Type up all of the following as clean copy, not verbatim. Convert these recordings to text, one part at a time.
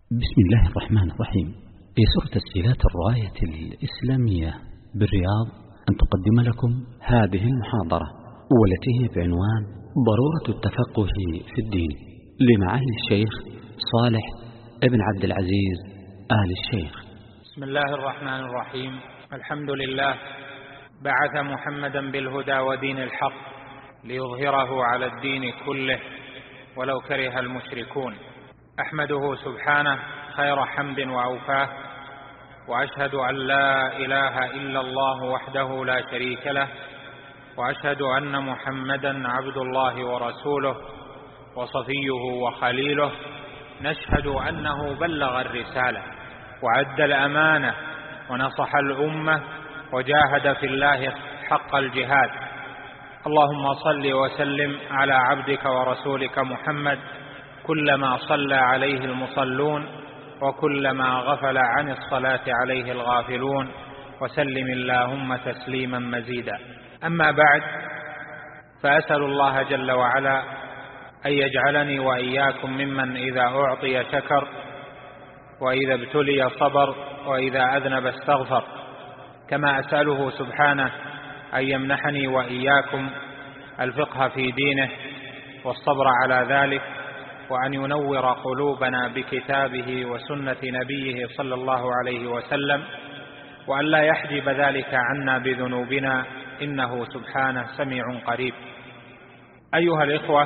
بسم الله الرحمن الرحيم. يسر تسجيلات الراية الإسلامية بالرياض أن تقدم لكم هذه المحاضرة، والتي هي بعنوان ضرورة التفقه في الدين، لمعالي الشيخ صالح ابن عبد العزيز آل الشيخ. بسم الله الرحمن الرحيم. الحمد لله بعث محمدا بالهدى ودين الحق ليظهره على الدين كله ولو كره المشركون. أحمده سبحانه خير حمد وأوفاه، وأشهد أن لا إله إلا الله وحده لا شريك له، وأشهد أن محمدا عبد الله ورسوله وصفيه وخليله. نشهد أنه بلغ الرسالة وأدى الأمانة ونصح الأمة وجاهد في الله حق الجهاد. اللهم صل وسلم على عبدك ورسولك محمد كلما صلى عليه المصلون وكلما غفل عن الصلاة عليه الغافلون، وسلم اللهم تسليما مزيدا. أما بعد، فأسأل الله جل وعلا أن يجعلني وإياكم ممن إذا أعطي شكر، وإذا ابتلي صبر، وإذا أذنب استغفر، كما أسأله سبحانه أن يمنحني وإياكم الفقه في دينه والصبر على ذلك، وأن ينور قلوبنا بكتابه وسنة نبيه صلى الله عليه وسلم، وأن لا يحجب ذلك عنا بذنوبنا، إنه سبحانه سميع قريب. أيها الإخوة،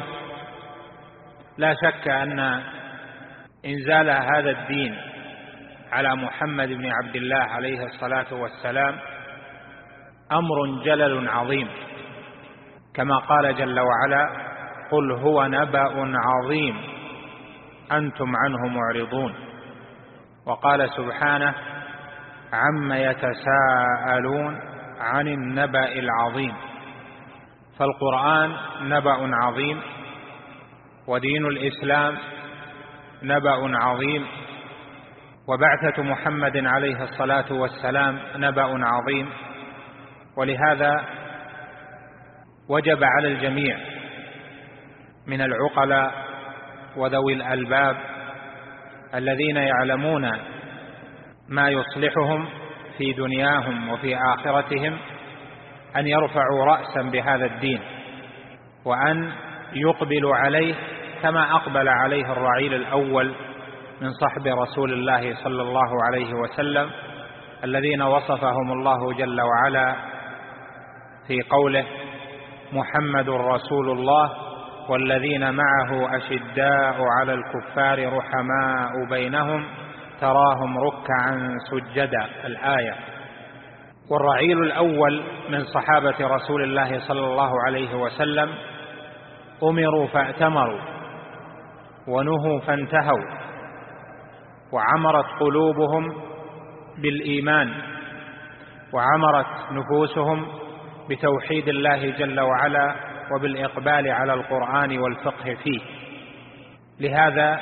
لا شك أن إنزال هذا الدين على محمد بن عبد الله عليه الصلاة والسلام أمر جلل عظيم، كما قال جل وعلا: قل هو نبأ عظيم أنتم عنه معرضون. وقال سبحانه: عم يتساءلون عن النبأ العظيم. فالقرآن نبأ عظيم، ودين الإسلام نبأ عظيم، وبعثة محمد عليه الصلاة والسلام نبأ عظيم. ولهذا وجب على الجميع من العقلاء وذوي الألباب الذين يعلمون ما يصلحهم في دنياهم وفي آخرتهم أن يرفعوا رأسا بهذا الدين، وأن يقبلوا عليه كما أقبل عليه الرعيل الأول من صحب رسول الله صلى الله عليه وسلم، الذين وصفهم الله جل وعلا في قوله: محمد رسول الله والذين معه أشداء على الكفار رحماء بينهم تراهم ركعا سجدا، الآية. والرعيل الأول من صحابة رسول الله صلى الله عليه وسلم أمروا فأتمروا، ونهوا فانتهوا، وعمرت قلوبهم بالإيمان، وعمرت نفوسهم بتوحيد الله جل وعلا وبالإقبال على القرآن والفقه فيه. لهذا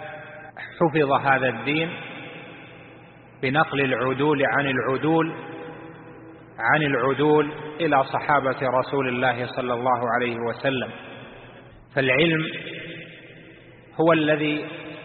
حفظ هذا الدين بنقل العدول عن العدول إلى صحابة رسول الله صلى الله عليه وسلم. فالعلم هو الذي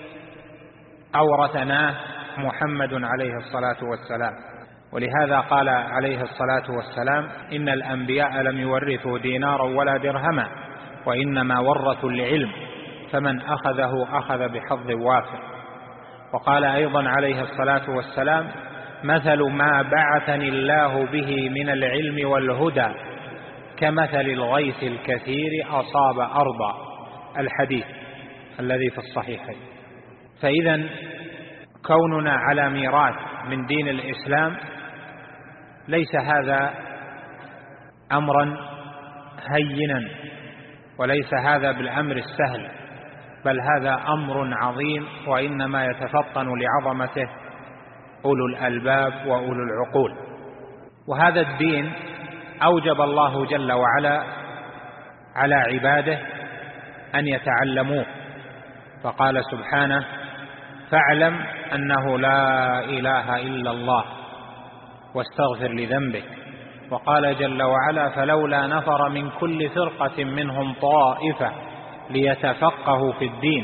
أورثناه محمد عليه الصلاة والسلام، ولهذا قال عليه الصلاة والسلام: إن الأنبياء لم يورثوا دينارا ولا درهما، وإنما ورثوا العلم، فمن أخذه أخذ بحظ وافر. وقال أيضا عليه الصلاة والسلام: مثل ما بعثني الله به من العلم والهدى كمثل الغيث الكثير أصاب أرضا، الحديث الذي في الصحيحين. فإذا كوننا على ميراث من دين الإسلام ليس هذا أمرا هينا، وليس هذا بالأمر السهل، بل هذا أمر عظيم، وإنما يتفطن لعظمته أولو الألباب وأولو العقول. وهذا الدين أوجب الله جل وعلا على عباده أن يتعلموه، فقال سبحانه: فاعلم أنه لا إله إلا الله واستغفر لذنبك. وقال جل وعلا: فلولا نفر من كل فرقة منهم طائفة ليتفقهوا في الدين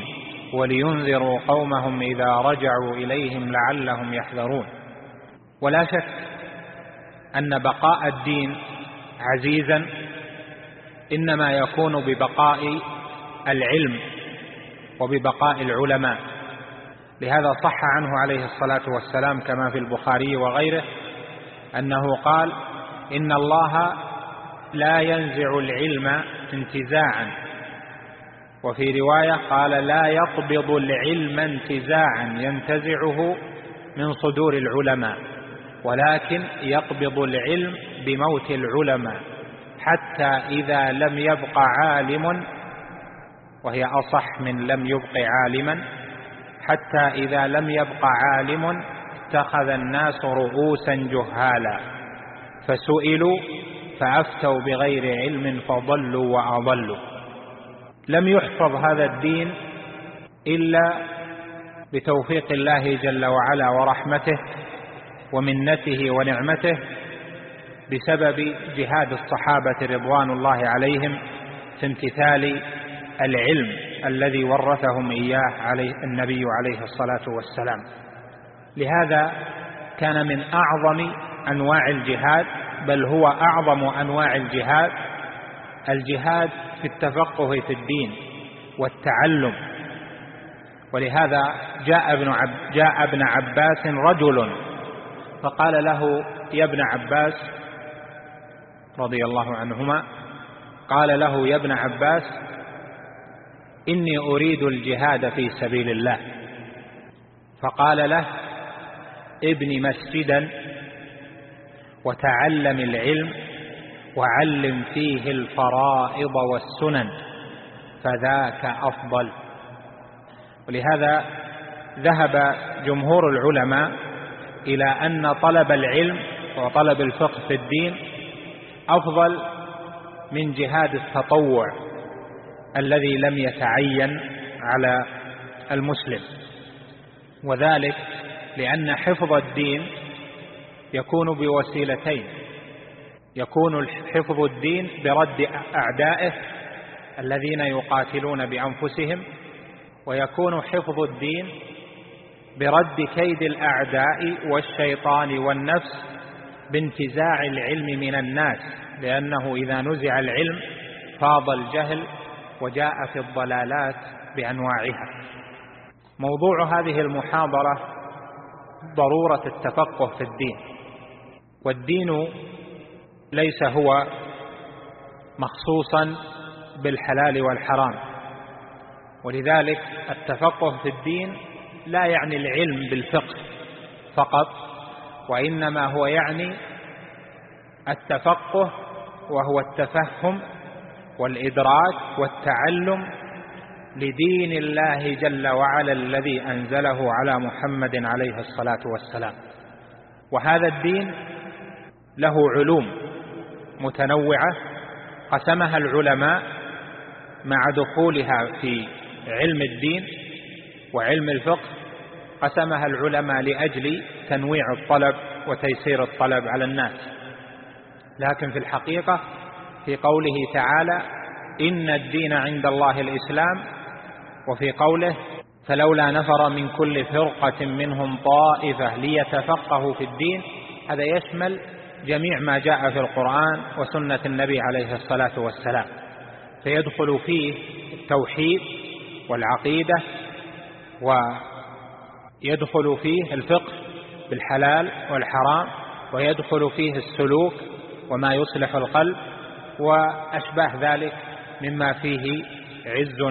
ولينذروا قومهم إذا رجعوا إليهم لعلهم يحذرون. ولا شك أن بقاء الدين عزيزا إنما يكون ببقاء العلم وببقاء العلماء. لهذا صح عنه عليه الصلاة والسلام كما في البخاري وغيره أنه قال: إن الله لا ينزع العلم انتزاعا، وفي رواية قال: لا يقبض العلم انتزاعا ينتزعه من صدور العلماء، ولكن يقبض العلم بموت العلماء، حتى إذا لم يبق عالم، وهي أصح من لم يبق عالما، حتى إذا لم يبق عالم اتخذ الناس رؤوسا جهالا فسئلوا فأفتوا بغير علم فضلوا وأضلوا. لم يحفظ هذا الدين إلا بتوفيق الله جل وعلا ورحمته ومنته ونعمته، بسبب جهاد الصحابة رضوان الله عليهم في امتثال العلم الذي ورثهم إياه النبي عليه الصلاة والسلام. لهذا كان من أعظم أنواع الجهاد، بل هو أعظم أنواع الجهاد في التفقه في الدين والتعلم. ولهذا جاء ابن عباس رجل فقال له: يا ابن عباس، رضي الله عنهما، قال له: يا ابن عباس، إني أريد الجهاد في سبيل الله. فقال له: ابن مسجدا وتعلم العلم وعلم فيه الفرائض والسنن فذاك أفضل. ولهذا ذهب جمهور العلماء إلى أن طلب العلم وطلب الفقه في الدين أفضل من جهاد التطوع الذي لم يتعين على المسلم، وذلك لأن حفظ الدين يكون بوسيلتين: يكون حفظ الدين برد أعدائه الذين يقاتلون بأنفسهم، ويكون حفظ الدين برد كيد الأعداء والشيطان والنفس بانتزاع العلم من الناس، لأنه إذا نزع العلم فاض الجهل وجاءت الضلالات بأنواعها. موضوع هذه المحاضرة ضرورة التفقه في الدين، والدين ليس هو مخصوصا بالحلال والحرام، ولذلك التفقه في الدين لا يعني العلم بالفقه فقط، وإنما هو يعني التفقه وهو التفهم والإدراك والتعلم لدين الله جل وعلا الذي أنزله على محمد عليه الصلاة والسلام. وهذا الدين له علوم متنوعة قسمها العلماء مع دخولها في علم الدين وعلم الفقه، قسمها العلماء لأجل تنويع الطلب وتيسير الطلب على الناس. لكن في الحقيقة في قوله تعالى: إن الدين عند الله الإسلام، وفي قوله: فلولا نفر من كل فرقة منهم طائفة ليتفقهوا في الدين، هذا يشمل جميع ما جاء في القرآن وسنة النبي عليه الصلاة والسلام، فيدخل فيه التوحيد والعقيدة، ويدخل فيه الفقه بالحلال والحرام، ويدخل فيه السلوك وما يصلح القلب وأشباه ذلك مما فيه عز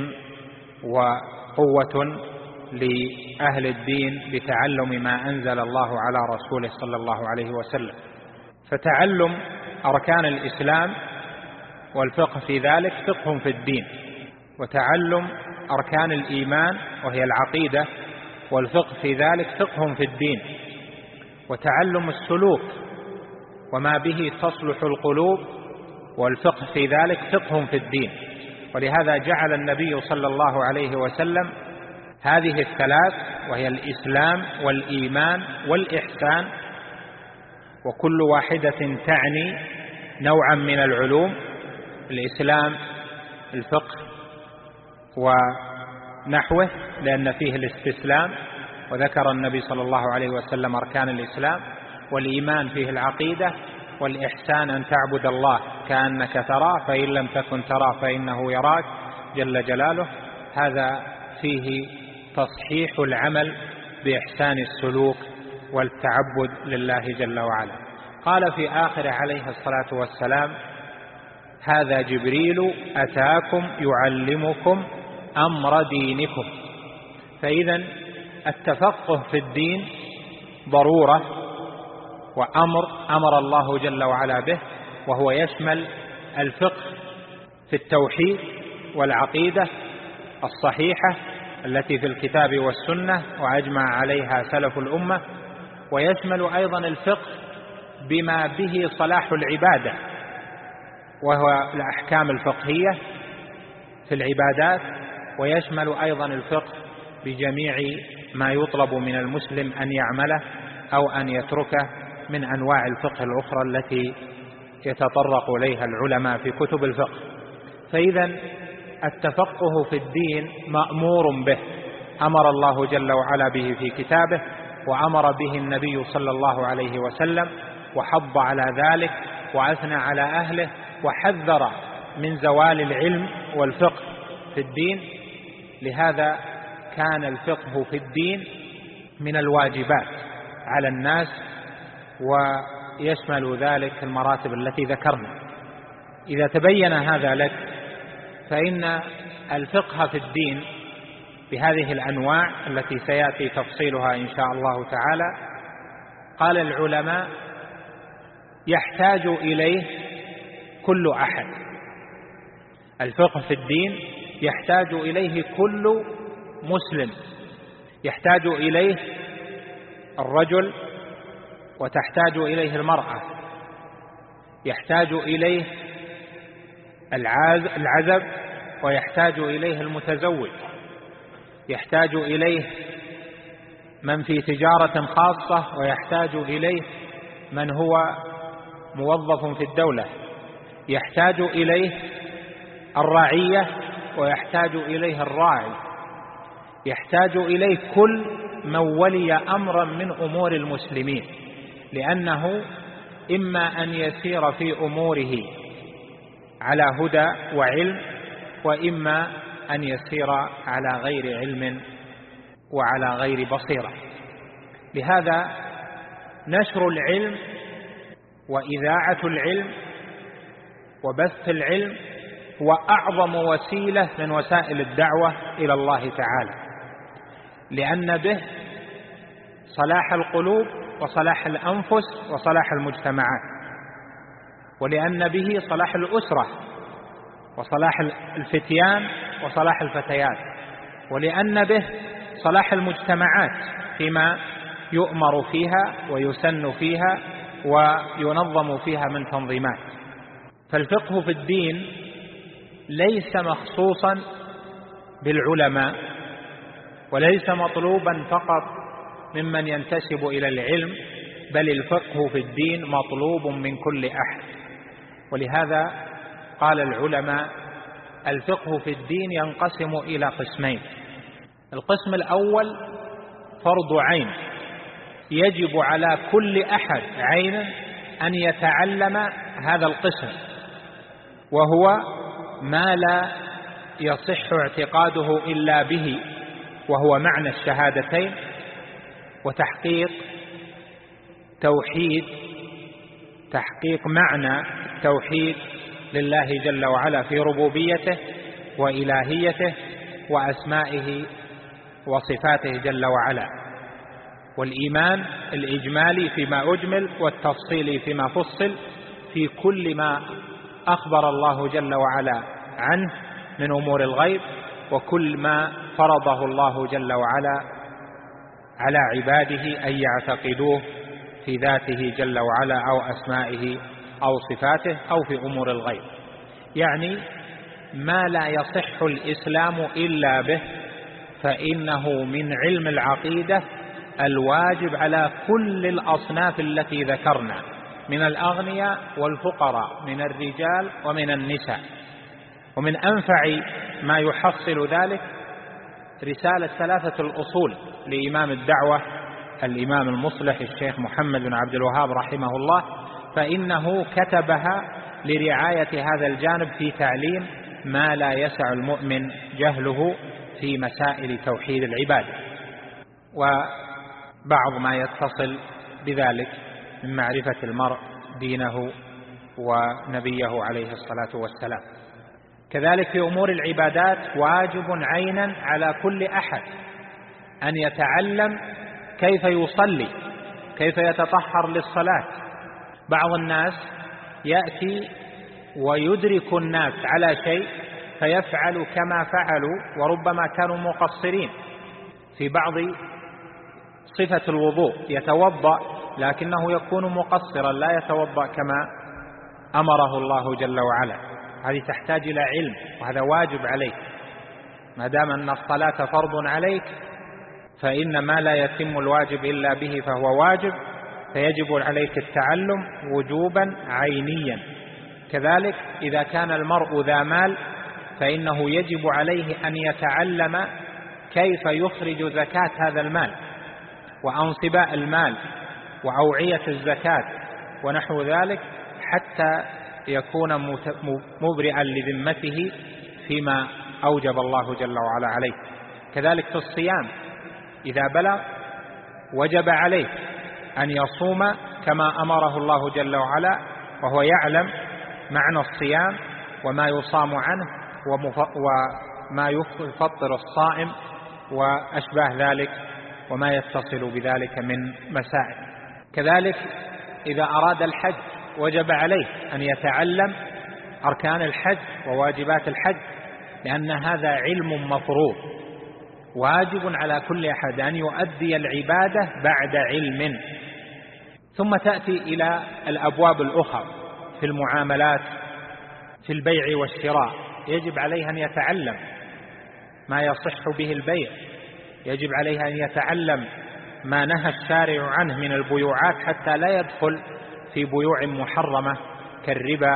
وقوة لأهل الدين بتعلم ما أنزل الله على رسوله صلى الله عليه وسلم. فتعلم أركان الإسلام والفقه في ذلك فقه في الدين، وتعلم أركان الإيمان وهي العقيدة والفقه في ذلك فقه في الدين، وتعلم السلوك وما به تصلح القلوب والفقه في ذلك فقه في الدين. ولهذا جعل النبي صلى الله عليه وسلم هذه الثلاث، وهي الإسلام والإيمان والإحسان، وكل واحدة تعني نوعا من العلوم: الإسلام، الفقه، ونحوه، لأن فيه الاستسلام، وذكر النبي صلى الله عليه وسلم أركان الإسلام، والإيمان فيه العقيدة، والإحسان أن تعبد الله كأنك تراه فإن لم تكن تراه فإنه يراك جل جلاله. هذا فيه تصحيح العمل بإحسان السلوك والتعبد لله جل وعلا. قال في آخره عليه الصلاة والسلام: هذا جبريل أتاكم يعلمكم أمر دينكم. فإذا التفقه في الدين ضرورة أمر الله جل وعلا به، وهو يشمل الفقه في التوحيد والعقيدة الصحيحة التي في الكتاب والسنة وأجمع عليها سلف الأمة، ويشمل أيضا الفقه بما به صلاح العبادة، وهو الأحكام الفقهية في العبادات، ويشمل أيضا الفقه بجميع ما يطلب من المسلم أن يعمله أو أن يتركه من أنواع الفقه الأخرى التي يتطرق إليها العلماء في كتب الفقه. فإذا التفقه في الدين مأمور به، أمر الله جل وعلا به في كتابه، وأمر به النبي صلى الله عليه وسلم، وحض على ذلك وأثنى على أهله، وحذر من زوال العلم والفقه في الدين. لهذا كان الفقه في الدين من الواجبات على الناس، ويشمل ذلك المراتب التي ذكرنا. إذا تبين هذا لك فإن الفقه في الدين بهذه الأنواع التي سيأتي تفصيلها إن شاء الله تعالى، قال العلماء يحتاج إليه كل أحد. الفقه في الدين يحتاج إليه كل مسلم، يحتاج إليه الرجل وتحتاج إليه المرأة، يحتاج إليه العزب ويحتاج إليه المتزوج، يحتاج إليه من في تجارة خاصة ويحتاج إليه من هو موظف في الدولة، يحتاج إليه الرعية ويحتاج إليه الراعي، يحتاج إليه كل من ولي أمرا من أمور المسلمين، لأنه إما أن يسير في أموره على هدى وعلم، وإما أن يسير على غير علم وعلى غير بصيرة. لهذا نشر العلم وإذاعة العلم وبث العلم هو أعظم وسيلة من وسائل الدعوة إلى الله تعالى، لأن به صلاح القلوب وصلاح الأنفس وصلاح المجتمعات، ولأن به صلاح الأسرة وصلاح الفتيان وصلاح الفتيات، ولأن به صلاح المجتمعات فيما يؤمر فيها ويسن فيها وينظم فيها من تنظيمات. فالفقه في الدين ليس مخصوصا بالعلماء، وليس مطلوبا فقط ممن ينتسب إلى العلم، بل الفقه في الدين مطلوب من كل أحد. ولهذا قال العلماء الفقه في الدين ينقسم إلى قسمين. القسم الأول فرض عين، يجب على كل أحد عينا أن يتعلم هذا القسم، وهو ما لا يصح اعتقاده إلا به، وهو معنى الشهادتين وتحقيق تحقيق معنى التوحيد لله جل وعلا في ربوبيته وإلهيته وأسمائه وصفاته جل وعلا، والإيمان الإجمالي فيما أجمل والتفصيلي فيما فصل في كل ما أخبر الله جل وعلا عنه من أمور الغيب، وكل ما فرضه الله جل وعلا على عباده أن يعتقدوه في ذاته جل وعلا أو أسمائه أو صفاته أو في أمور الغيب. يعني ما لا يصح الإسلام إلا به، فإنه من علم العقيدة الواجب على كل الأصناف التي ذكرنا من الأغنياء والفقراء، من الرجال ومن النساء. ومن أنفع ما يحصل ذلك رسالة 3 الأصول لإمام الدعوة الإمام المصلح الشيخ محمد بن عبد الوهاب رحمه الله، فإنه كتبها لرعاية هذا الجانب في تعليم ما لا يسع المؤمن جهله في مسائل توحيد العبادة، وبعض ما يتصل بذلك من معرفة المرء دينه ونبيه عليه الصلاة والسلام. كذلك في أمور العبادات واجب عينا على كل أحد أن يتعلم كيف يصلي، كيف يتطهر للصلاة. بعض الناس يأتي ويدرك الناس على شيء فيفعل كما فعلوا، وربما كانوا مقصرين في بعض صفة الوضوء، يتوضأ لكنه يكون مقصرا لا يتوضأ كما أمره الله جل وعلا. هذه تحتاج إلى علم، وهذا واجب عليك. ما دام أن الصلاة فرض عليك فإن ما لا يتم الواجب إلا به فهو واجب، فيجب عليك التعلم وجوبا عينيا. كذلك إذا كان المرء ذا مال فإنه يجب عليه أن يتعلم كيف يخرج زكاة هذا المال وأنصباء المال وأوعية الزكاة ونحو ذلك، حتى يكون مبرئا لذمته فيما أوجب الله جل وعلا عليه. كذلك في الصيام إذا بلغ وجب عليه أن يصوم كما أمره الله جل وعلا، وهو يعلم معنى الصيام وما يصام عنه وما يفطر الصائم وأشباه ذلك وما يتصل بذلك من مسائل. كذلك إذا أراد الحج وجب عليه أن يتعلم أركان الحج وواجبات الحج، لأن هذا علم مفروض واجب على كل أحد أن يؤدي العبادة بعد علم. ثم تأتي إلى الأبواب الأخرى في المعاملات، في البيع والشراء، يجب عليه أن يتعلم ما يصح به البيع، يجب عليه أن يتعلم ما نهى الشارع عنه من البيوعات حتى لا يدخل في بيوع محرمة كالربا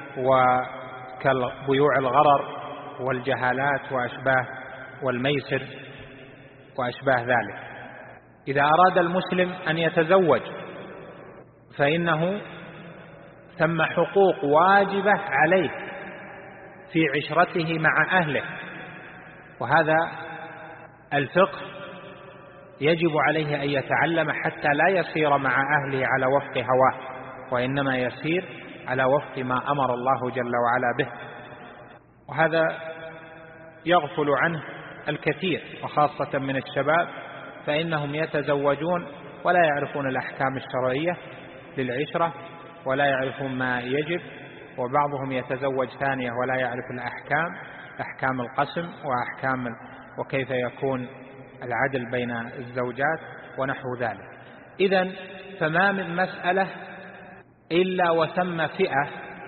وكالبيوع الغرر والجهالات وأشباه والميسر وأشباه ذلك. إذا أراد المسلم أن يتزوج فإنه ثم حقوق واجبة عليه في عشرته مع أهله، وهذا الفقه يجب عليه أن يتعلم حتى لا يسير مع أهله على وفق هواه، وإنما يسير على وفق ما أمر الله جل وعلا به. وهذا يغفل عنه الكثير، وخاصة من الشباب، فإنهم يتزوجون ولا يعرفون الأحكام الشرعية للعشرة ولا يعرفون ما يجب، وبعضهم يتزوج ثانية ولا يعرف أحكام القسم وكيف يكون العدل بين الزوجات ونحو ذلك. إذن فما من مسألة إلا وثم فئة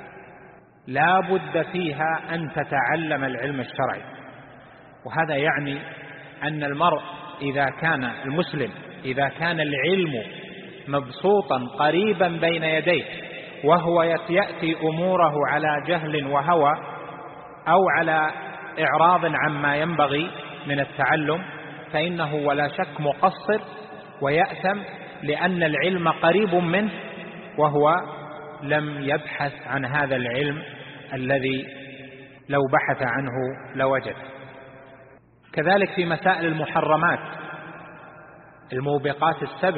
لا بد فيها أن تتعلم العلم الشرعي. وهذا يعني أن المرء المسلم إذا كان العلم مبسوطا قريبا بين يديه وهو يأتي أموره على جهل وهوى أو على إعراض عما ينبغي من التعلم، فإنه ولا شك مقصر ويأثم، لأن العلم قريب منه وهو لم يبحث عن هذا العلم الذي لو بحث عنه لوجد. كذلك في مسائل المحرمات الموبقات السبع،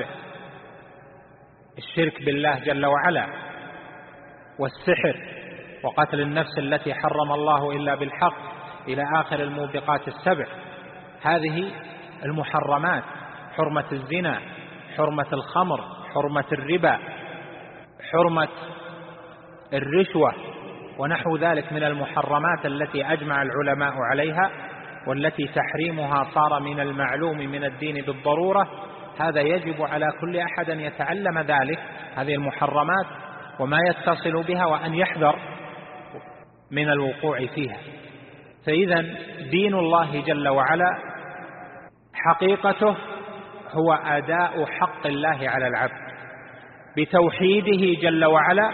الشرك بالله جل وعلا والسحر وقتل النفس التي حرم الله إلا بالحق إلى آخر الموبقات السبع، هذه المحرمات، حرمة الزنا، حرمة الخمر، حرمة الربا، حرمة الرشوة ونحو ذلك من المحرمات التي أجمع العلماء عليها، والتي تحريمها صار من المعلوم من الدين بالضرورة. هذا يجب على كل أحد أن يتعلم ذلك، هذه المحرمات وما يتصل بها، وأن يحذر من الوقوع فيها. فإذا دين الله جل وعلا حقيقته هو أداء حق الله على العبد بتوحيده جل وعلا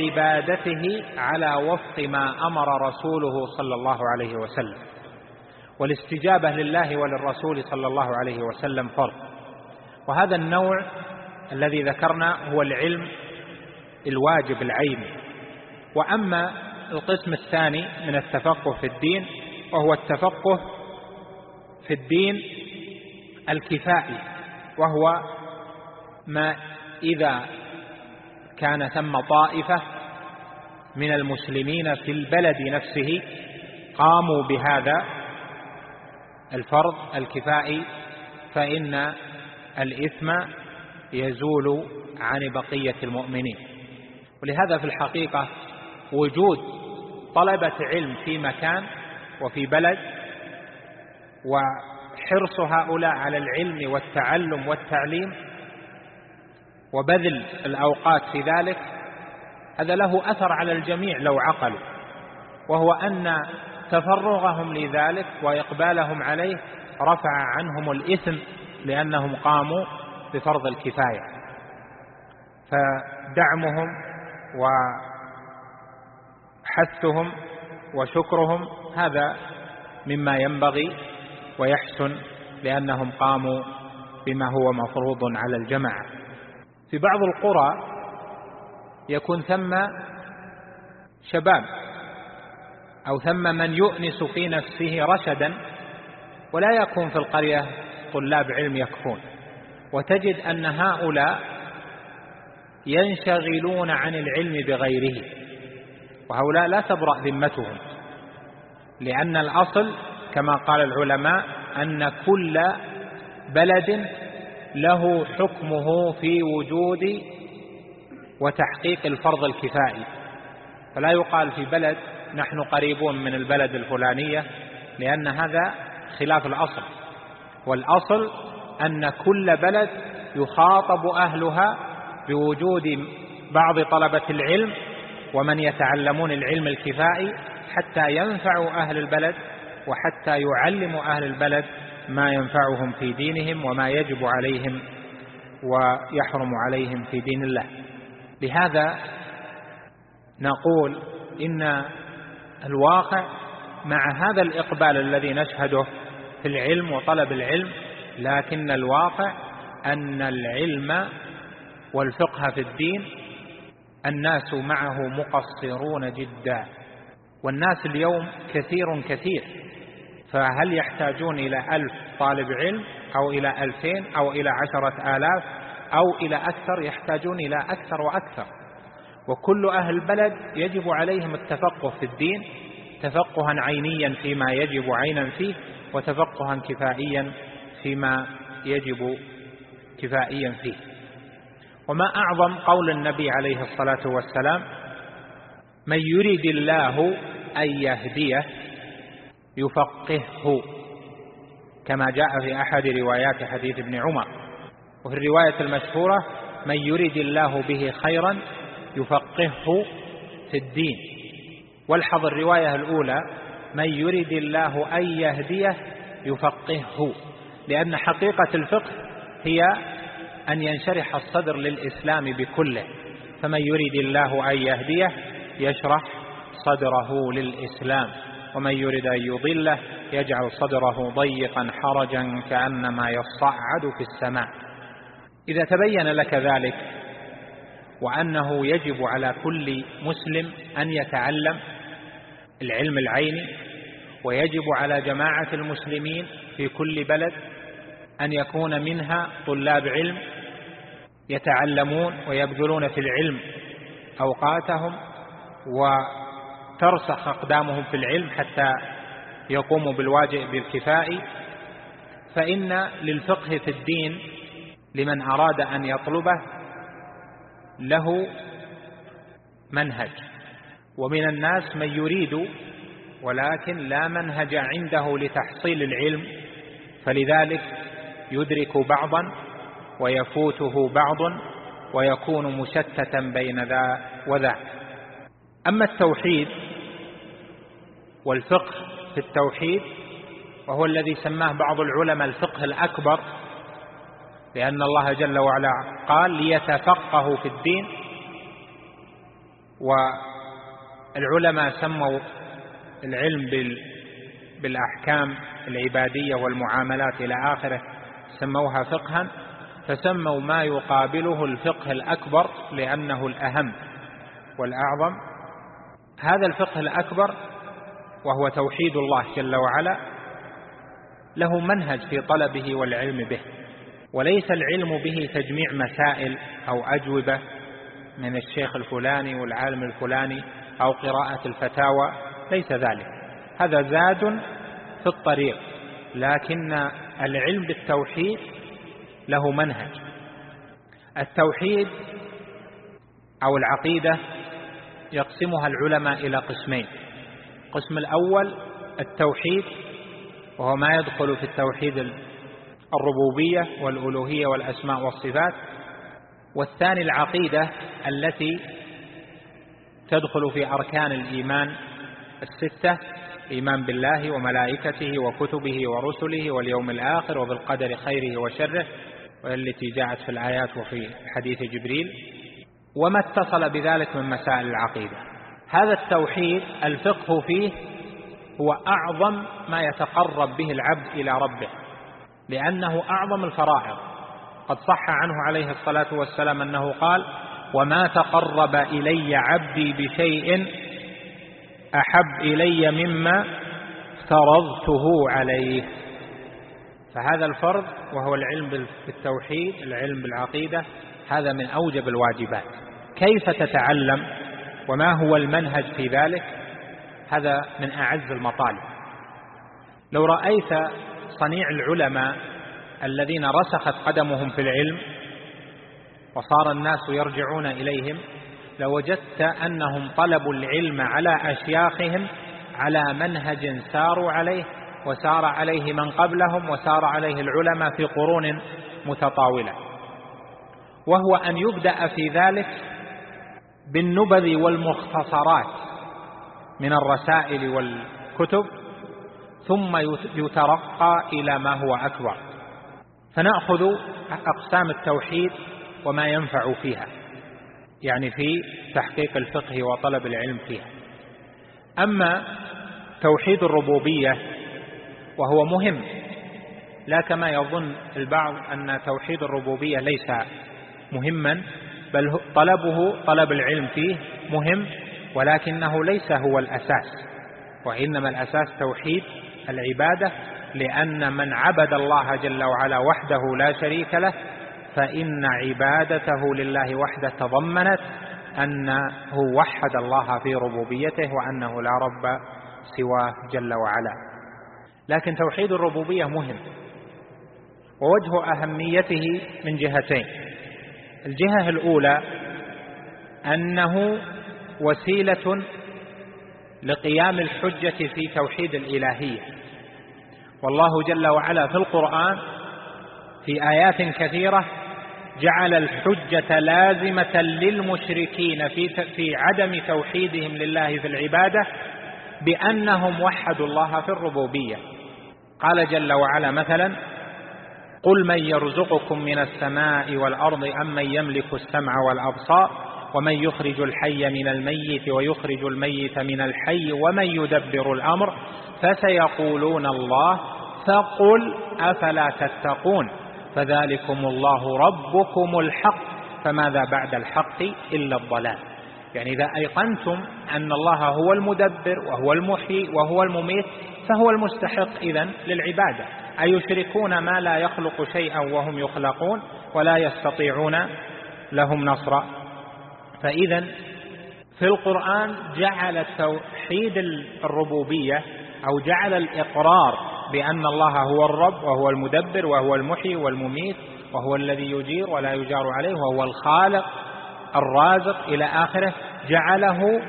وبعبادته على وفق ما أمر رسوله صلى الله عليه وسلم. والاستجابة لله وللرسول صلى الله عليه وسلم فرض. وهذا النوع الذي ذكرنا هو العلم الواجب العيني. وأما القسم الثاني من التفقه في الدين وهو التفقه في الدين الكفائي، وهو ما إذا كان ثم طائفة من المسلمين في البلد نفسه قاموا بهذا الفرض الكفائي فإن الإثم يزول عن بقية المؤمنين. ولهذا في الحقيقة وجود طلبة علم في مكان وفي بلد وحرص هؤلاء على العلم والتعلم والتعليم وبذل الأوقات في ذلك، هذا له أثر على الجميع لو عقلوا، وهو أن تفرغهم لذلك وإقبالهم عليه رفع عنهم الإثم لأنهم قاموا بفرض الكفاية. فدعمهم وحثهم وشكرهم هذا مما ينبغي ويحسن، لأنهم قاموا بما هو مفروض على الجماعة. في بعض القرى يكون ثم شباب أو ثم من يؤنس في نفسه رشدا، ولا يكون في القرية طلاب علم يكفون، وتجد أن هؤلاء ينشغلون عن العلم بغيره، وهؤلاء لا تبرأ ذمتهم، لأن الأصل كما قال العلماء أن كل بلد له حكمه في وجود وتحقيق الفرض الكفائي. فلا يقال في بلد نحن قريبون من البلد الفلانية، لأن هذا خلاف الأصل. والأصل أن كل بلد يخاطب أهلها بوجود بعض طلبة العلم ومن يتعلمون العلم الكفائي حتى ينفعوا أهل البلد وحتى يعلموا أهل البلد ما ينفعهم في دينهم وما يجب عليهم ويحرم عليهم في دين الله. لهذا نقول إن الواقع مع هذا الإقبال الذي نشهده في العلم وطلب العلم، لكن الواقع أن العلم والفقه في الدين الناس معه مقصرون جدا، والناس اليوم كثير، فهل يحتاجون إلى 1000 طالب علم أو إلى 2000 أو إلى 10,000 أو إلى أكثر؟ يحتاجون إلى أكثر وأكثر. وكل أهل البلد يجب عليهم التفقه في الدين، تفقها عينيا فيما يجب عينا فيه، وتفقها كفائيا فيما يجب كفائيا فيه. وما أعظم قول النبي عليه الصلاة والسلام: من يريد الله أن يهديه يفقهه، كما جاء في أحد روايات حديث ابن عمر. وفي الرواية المشهورة: من يريد الله به خيرا يفقهه في الدين. والحظ الرواية الأولى: من يريد الله أن يهديه يفقهه، لأن حقيقة الفقه هي أن ينشرح الصدر للإسلام بكله، فمن يريد الله أن يهديه يشرح صدره للإسلام، ومن يريد أن يضله يجعل صدره ضيقا حرجا كأنما يصعد في السماء. إذا تبين لك ذلك وأنه يجب على كل مسلم أن يتعلم العلم العيني، ويجب على جماعة المسلمين في كل بلد أن يكون منها طلاب علم يتعلمون ويبذلون في العلم أوقاتهم وترسخ أقدامهم في العلم حتى يقوموا بالواجب الكفائي، فإن للفقه في الدين لمن أراد أن يطلبه له منهج. ومن الناس من يريد ولكن لا منهج عنده لتحصيل العلم، فلذلك يدرك بعضا ويفوته بعض ويكون مشتتا بين ذا وذا. أما التوحيد والفقه في التوحيد، وهو الذي سماه بعض العلماء الفقه الأكبر، لأن الله جل وعلا قال: ليتفقهوا في الدين. والعلماء سموا العلم بالأحكام العبادية والمعاملات إلى آخره سموها فقها، فسموا ما يقابله الفقه الأكبر لأنه الأهم والأعظم. هذا الفقه الأكبر وهو توحيد الله جل وعلا له منهج في طلبه والعلم به، وليس العلم به تجميع مسائل أو أجوبة من الشيخ الفلاني والعالم الفلاني أو قراءة الفتاوى، ليس ذلك، هذا زاد في الطريق، لكن العلم بالتوحيد له منهج. التوحيد أو العقيدة يقسمها العلماء إلى قسمين: القسم الأول التوحيد، وهو ما يدخل في التوحيد الربوبية والألوهية والأسماء والصفات، والثاني العقيدة التي تدخل في أركان الإيمان الستة: الإيمان بالله وملائكته وكتبه ورسله واليوم الآخر وبالقدر خيره وشره، والتي جاءت في الآيات وفي حديث جبريل، وما اتصل بذلك من مسائل العقيدة. هذا التوحيد الفقه فيه هو أعظم ما يتقرب به العبد إلى ربه، لأنه أعظم الفرائض. قد صح عنه عليه الصلاة والسلام أنه قال: وما تقرب إلي عبدي بشيء أحب إلي مما افترضته عليه. فهذا الفرض وهو العلم بالتوحيد، العلم بالعقيدة، هذا من أوجب الواجبات. كيف تتعلم وما هو المنهج في ذلك؟ هذا من أعز المطالب. لو رأيت صنيع العلماء الذين رسخت قدمهم في العلم وصار الناس يرجعون إليهم، لوجدت أنهم طلبوا العلم على أشياخهم على منهج ساروا عليه وسار عليه من قبلهم وسار عليه العلماء في قرون متطاولة، وهو أن يبدأ في ذلك بالنبذ والمختصرات من الرسائل والكتب، ثم يترقى إلى ما هو أكبر. فنأخذ أقسام التوحيد وما ينفع فيها، يعني في تحقيق الفقه وطلب العلم فيها. أما توحيد الربوبية وهو مهم، لا كما يظن البعض أن توحيد الربوبية ليس مهما، بل طلب العلم فيه مهم، ولكنه ليس هو الأساس، وإنما الأساس توحيد العبادة، لأن من عبد الله جل وعلا وحده لا شريك له فإن عبادته لله وحده تضمنت أنه وحد الله في ربوبيته وأنه لا رب سواه جل وعلا. لكن توحيد الربوبية مهم، ووجه أهميته من جهتين: الجهة الأولى أنه وسيلة لقيام الحجة في توحيد الإلهية، والله جل وعلا في القرآن في آيات كثيرة جعل الحجة لازمة للمشركين في عدم توحيدهم لله في العبادة بأنهم وحدوا الله في الربوبية. قال جل وعلا مثلا: قل من يرزقكم من السماء والأرض أم من يملك السمع والأبصار ومن يخرج الحي من الميت ويخرج الميت من الحي ومن يدبر الأمر فسيقولون الله فقل أفلا تتقون فذلكم الله ربكم الحق فماذا بعد الحق إلا الضلال. يعني إذا أيقنتم أن الله هو المدبر وهو المحيي وهو المميت فهو المستحق إذن للعبادة. أيشركون ما لا يخلق شيئا وهم يخلقون ولا يستطيعون لهم نصرا. فإذا في القرآن جعل توحيد الربوبية أو جعل الإقرار بأن الله هو الرب وهو المدبر وهو المحيي والمميت وهو الذي يجير ولا يجار عليه وهو الخالق الرازق إلى آخره، جعله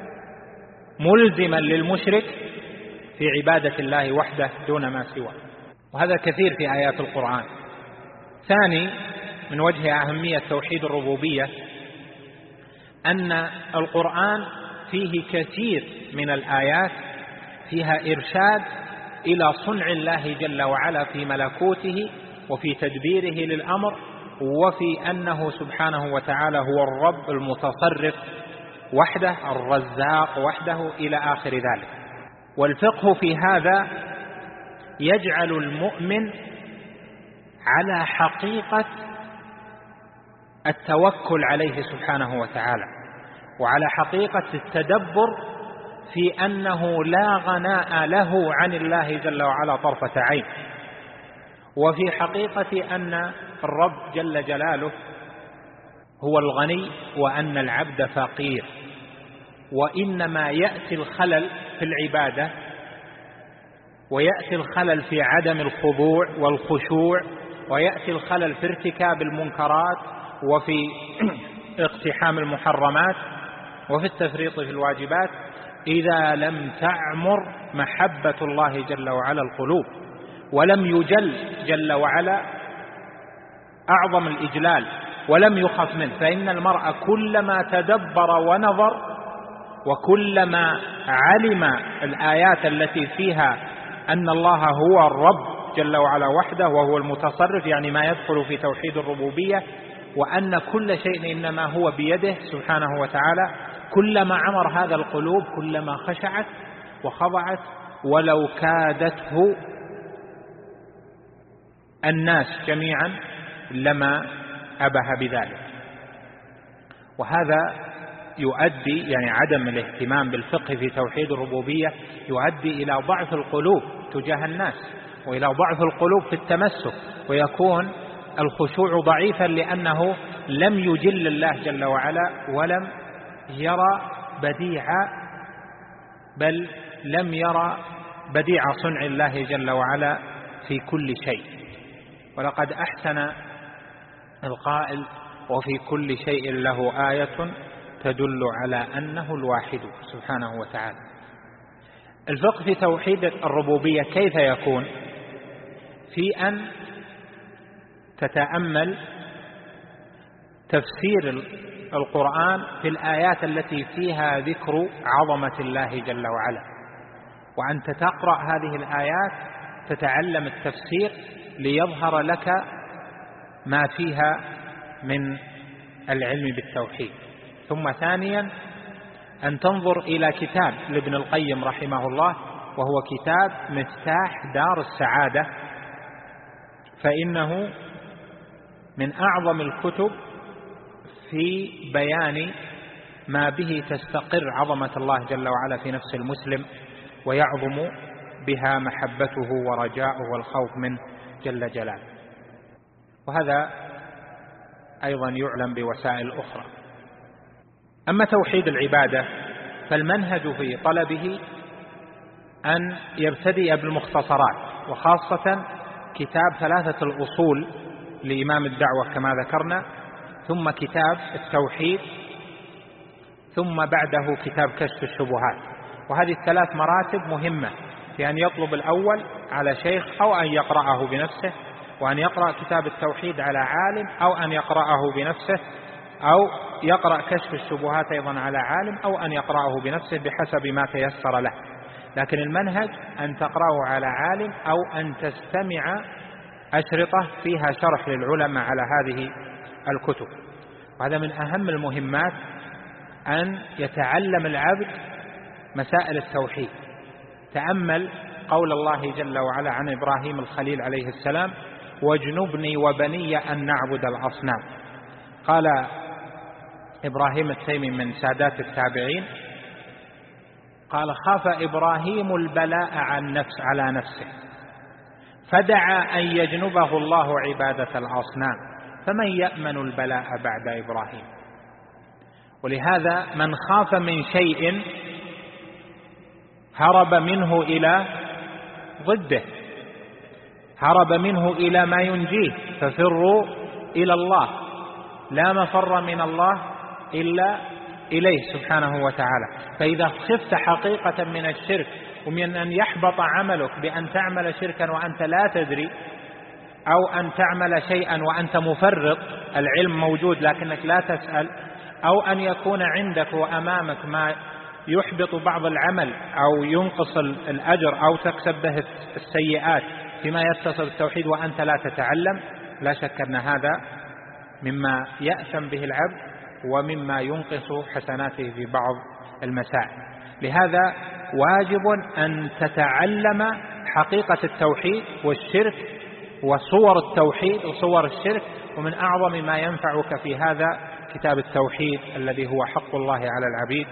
ملزما للمشرك في عبادة الله وحده دون ما سواه، وهذا كثير في آيات القرآن. ثاني من وجه أهمية توحيد الربوبية أن القرآن فيه كثير من الآيات فيها إرشاد إلى صنع الله جل وعلا في ملكوته وفي تدبيره للأمر، وفي أنه سبحانه وتعالى هو الرب المتصرف وحده، الرزاق وحده إلى آخر ذلك. والفقه في هذا يجعل المؤمن على حقيقة التوكل عليه سبحانه وتعالى، وعلى حقيقة التدبر في أنه لا غناء له عن الله جل وعلا طرفة عين، وفي حقيقة أن الرب جل جلاله هو الغني وأن العبد فقير، وإنما يأتي الخلل في العبادة ويأتي الخلل في عدم الخضوع والخشوع، ويأتي الخلل في ارتكاب المنكرات وفي اقتحام المحرمات وفي التفريط في الواجبات إذا لم تعمر محبة الله جل وعلا القلوب، ولم يجل جل وعلا أعظم الإجلال ولم يخف منه. فإن المرء كلما تدبر ونظر وكلما علم الآيات التي فيها أن الله هو الرب جل وعلا وحده وهو المتصرف، يعني ما يدخل في توحيد الربوبية، وأن كل شيء إنما هو بيده سبحانه وتعالى، كلما عمر هذا القلوب كلما خشعت وخضعت، ولو كادته الناس جميعا لما أبه بذلك. وهذا يؤدي، يعني عدم الاهتمام بالفقه في توحيد الربوبية يؤدي إلى ضعف القلوب تجاه الناس، وإلى ضعف القلوب في التمسك، ويكون الخشوع ضعيفا لأنه لم يجل الله جل وعلا ولم يرى بل لم يرى بديع صنع الله جل وعلا في كل شيء. ولقد أحسن القائل: وفي كل شيء له آية تدل على أنه الواحد سبحانه وتعالى. الفقه في توحيد الربوبية كيف يكون؟ في أن تتأمل تفسير القرآن في الآيات التي فيها ذكر عظمة الله جل وعلا، وأنت تقرأ هذه الآيات تتعلم التفسير ليظهر لك ما فيها من العلم بالتوحيد. ثم ثانيا أن تنظر إلى كتاب لابن القيم رحمه الله، وهو كتاب مفتاح دار السعادة، فإنه من أعظم الكتب في بيان ما به تستقر عظمة الله جل وعلا في نفس المسلم، ويعظم بها محبته ورجاؤه والخوف منه جل جلاله. وهذا أيضا يعلم بوسائل أخرى. أما توحيد العبادة فالمنهج في طلبه أن يبتدئ بالمختصرات، وخاصة كتاب 3 الأصول لإمام الدعوة كما ذكرنا، ثم كتاب التوحيد، ثم بعده كتاب كشف الشبهات. وهذه 3 مراتب مهمة في أن يطلب الأول على شيخ، أو أن يقرأه بنفسه، وأن يقرأ كتاب التوحيد على عالم، أو أن يقرأه بنفسه، أو يقرأ كشف الشبهات أيضا على عالم، أو أن يقرأه بنفسه بحسب ما تيسر له. لكن المنهج أن تقرأه على عالم، أو أن تستمع أشرطة فيها شرح للعلماء على هذه الكتب. وهذا من أهم المهمات، أن يتعلم العبد مسائل التوحيد. تأمل قول الله جل وعلا عن إبراهيم الخليل عليه السلام: واجنبني وبني أن نعبد الأصنام. قال إبراهيم التيمي من سادات التابعين، قال: خاف إبراهيم البلاء على نفسه فدعا أن يجنبه الله عبادة الأصنام، فمن يأمن البلاء بعد إبراهيم. ولهذا من خاف من شيء هرب منه إلى ضده، هرب منه إلى ما ينجيه، ففروا إلى الله، لا مفر من الله إلا إليه سبحانه وتعالى. فإذا خفت حقيقة من الشرك ومن أن يحبط عملك بأن تعمل شركا وأنت لا تدري، أو أن تعمل شيئا وأنت مفرط، العلم موجود لكنك لا تسأل، أو أن يكون عندك وأمامك ما يحبط بعض العمل أو ينقص الأجر أو تكسب به السيئات فيما يتصل بالتوحيد وأنت لا تتعلم، لا شك أن هذا مما يأثم به العبد ومما ينقص حسناته في بعض المسائل. لهذا واجب أن تتعلم حقيقة التوحيد والشرك وصور التوحيد وصور الشرك. ومن أعظم ما ينفعك في هذا كتاب التوحيد الذي هو حق الله على العبيد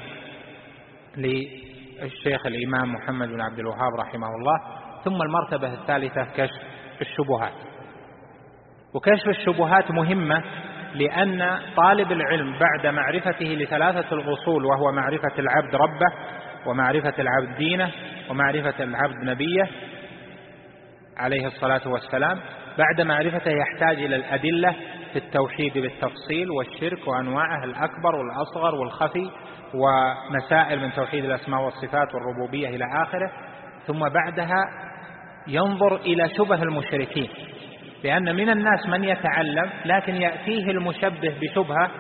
للشيخ الإمام محمد بن عبد الوهاب رحمه الله. ثم المرتبة الثالثة كشف الشبهات. وكشف الشبهات مهمة لأن طالب العلم بعد معرفته لثلاثة الأصول، وهو معرفة العبد ربه، ومعرفة العبد دينه، ومعرفة العبد نبيه عليه الصلاة والسلام، بعد معرفته يحتاج إلى الأدلة في التوحيد بالتفصيل، والشرك وأنواعه الأكبر والأصغر والخفي، ومسائل من توحيد الأسماء والصفات والربوبية إلى آخره. ثم بعدها ينظر إلى شبه المشركين، لأن من الناس من يتعلم لكن يأتيه المشبه بشبهة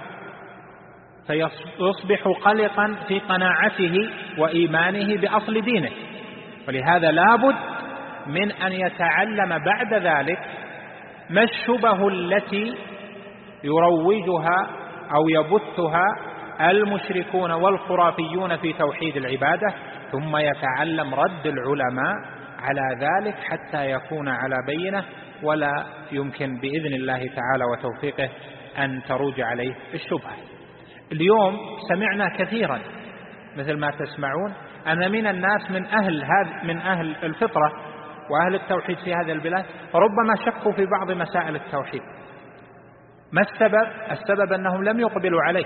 فيصبح قلقا في قناعته وإيمانه بأصل دينه. ولهذا لابد من أن يتعلم بعد ذلك ما الشبه التي يروجها أو يبثها المشركون والخرافيون في توحيد العبادة، ثم يتعلم رد العلماء على ذلك حتى يكون على بينة، ولا يمكن بإذن الله تعالى وتوفيقه أن تروج عليه الشبهة. اليوم سمعنا كثيرا مثل ما تسمعون أن من الناس من أهل الفطرة وأهل التوحيد في هذه البلاد ربما شكوا في بعض مسائل التوحيد. ما السبب؟ السبب أنهم لم يقبلوا عليه،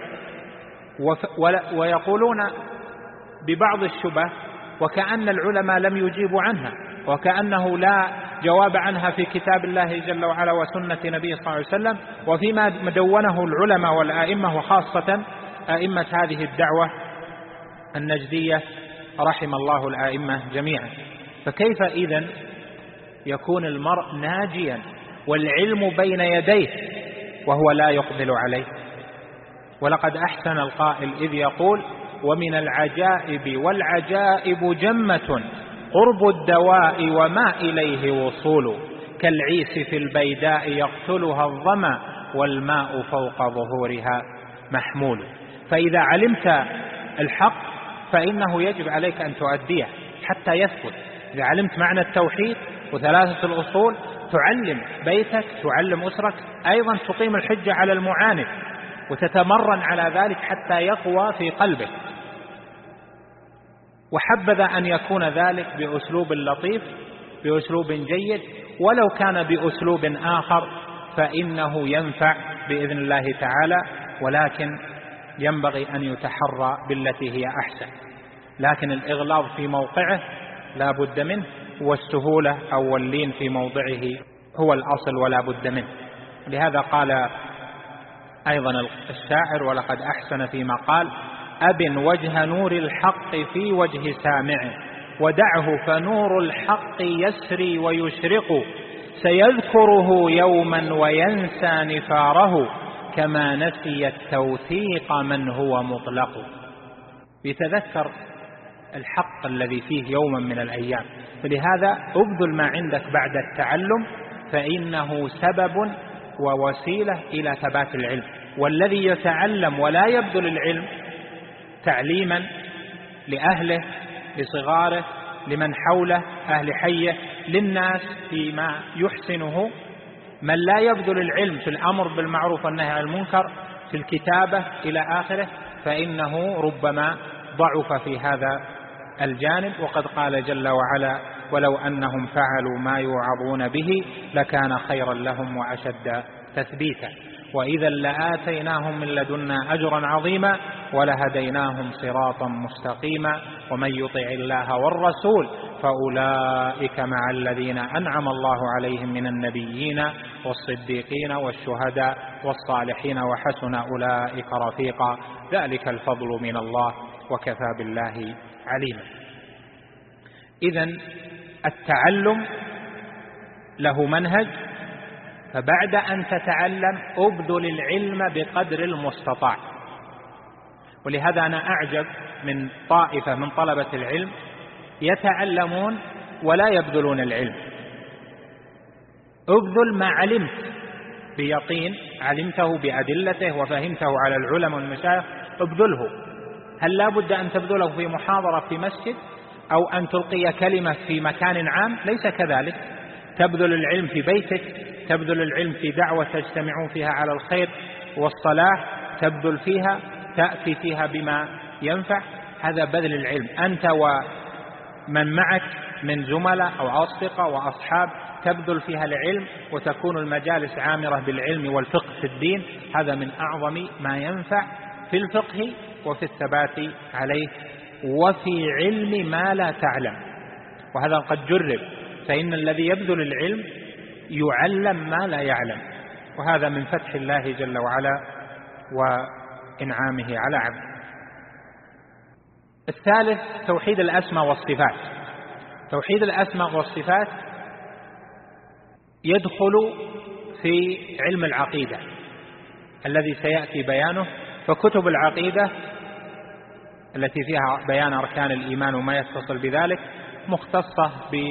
ويقولون ببعض الشبه وكأن العلماء لم يجيبوا عنها، وكأنه لا جواب عنها في كتاب الله جل وعلا وسنة نبيه صلى الله عليه وسلم، وفيما مدونه العلماء والآئمة، وخاصة آئمة هذه الدعوة النجدية رحم الله الآئمة جميعا. فكيف إذن يكون المرء ناجيا والعلم بين يديه وهو لا يقبل عليه؟ ولقد أحسن القائل إذ يقول: ومن العجائب والعجائب جمة قرب الدواء وما إليه وصول، كالعيس في البيداء يقتلها الظما والماء فوق ظهورها محمول. فإذا علمت الحق فإنه يجب عليك أن تؤديه حتى يثبت. إذا علمت معنى التوحيد وثلاثة الأصول تعلم بيتك، تعلم أسرك، أيضا تقيم الحجة على المعاند وتتمرن على ذلك حتى يقوى في قلبك. وحبذا أن يكون ذلك بأسلوب لطيف، بأسلوب جيد، ولو كان بأسلوب آخر فإنه ينفع بإذن الله تعالى، ولكن ينبغي أن يتحرى بالتي هي أحسن. لكن الإغلاظ في موقعه لا بد منه، والسهولة أو اللين في موضعه هو الأصل ولا بد منه. لهذا قال أيضا الشاعر: ولقد أحسن فيما قال: أبن وجه نور الحق في وجه سامعه، ودعه فنور الحق يسري ويشرق، سيذكره يوما وينسى نفاره، كما نسي التوثيق من هو مطلق. يتذكر الحق الذي فيه يوما من الأيام. فلهذا أبذل ما عندك بعد التعلم، فإنه سبب ووسيلة إلى ثبات العلم. والذي يتعلم ولا يبذل العلم تعليما لأهله، لصغاره، لمن حوله، أهل حيه، للناس فيما يحسنه، من لا يبذل العلم في الأمر بالمعروف والنهي عن المنكر، في الكتابة إلى آخره، فإنه ربما ضعف في هذا الجانب. وقد قال جل وعلا: ولو أنهم فعلوا ما يوعظون به لكان خيرا لهم وأشد تثبيتا، وإذا لآتيناهم من لدنا أجرا عظيما ولهديناهم صراطا مستقيما، ومن يطع الله والرسول فأولئك مع الذين أنعم الله عليهم من النبيين والصديقين والشهداء والصالحين وحسن أولئك رفيقا، ذلك الفضل من الله وكفى بالله عليما. إذن التعلم له منهج، فبعد أن تتعلم أبذل العلم بقدر المستطاع. ولهذا أنا أعجب من طائفة من طلبة العلم يتعلمون ولا يبذلون العلم. أبذل ما علمت بيقين، علمته بأدلته وفهمته على العلماء والمشايخ، أبذله. هل لا بد أن تبذله في محاضرة في مسجد، أو أن تلقي كلمة في مكان عام، ليس كذلك. تبذل العلم في بيتك، تبذل العلم في دعوة تجتمعون فيها على الخير والصلاح، تبذل فيها، تأتي فيها بما ينفع، هذا بذل العلم. أنت ومن معك من زملاء أو أصدقاء وأصحاب تبذل فيها العلم، وتكون المجالس عامرة بالعلم والفقه في الدين، هذا من أعظم ما ينفع في الفقه وفي الثبات عليه وفي علم ما لا تعلم. وهذا قد جرب، فإن الذي يبذل العلم يعلم ما لا يعلم، وهذا من فتح الله جل وعلا وإنعامه على عبده. الثالث توحيد الأسماء والصفات. توحيد الأسماء والصفات يدخل في علم العقيدة الذي سيأتي بيانه، فكتب العقيدة التي فيها بيان أركان الإيمان وما يتصل بذلك مختصة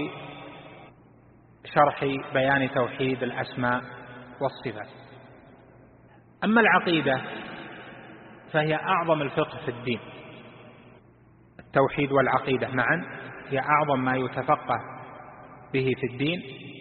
بشرح بيان توحيد الأسماء والصفات. أما العقيدة فهي أعظم الفقه في الدين. التوحيد والعقيدة معا هي أعظم ما يتفقه به في الدين.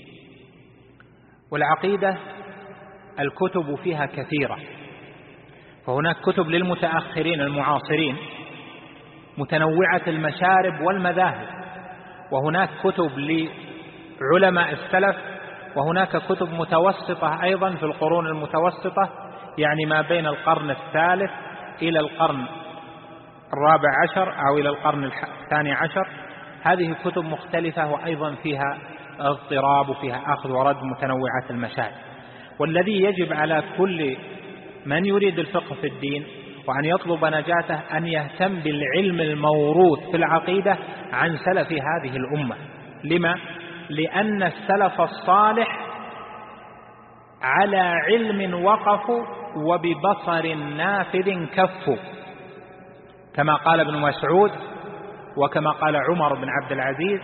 والعقيدة الكتب فيها كثيرة، فهناك كتب للمتأخرين المعاصرين متنوعة المشارب والمذاهب، وهناك كتب لعلماء السلف، وهناك كتب متوسطة أيضا في القرون المتوسطة، يعني ما بين القرن الثالث إلى القرن الرابع عشر أو إلى القرن الثاني عشر. هذه كتب مختلفة وأيضا فيها اضطراب وفيها أخذ ورد، متنوعة المشارب. والذي يجب على كل من يريد الفقه في الدين وأن يطلب نجاته أن يهتم بالعلم الموروث في العقيدة عن سلف هذه الأمة. لما؟ لأن السلف الصالح على علم وقفوا وببصر نافذ كفوا، كما قال ابن مسعود وكما قال عمر بن عبد العزيز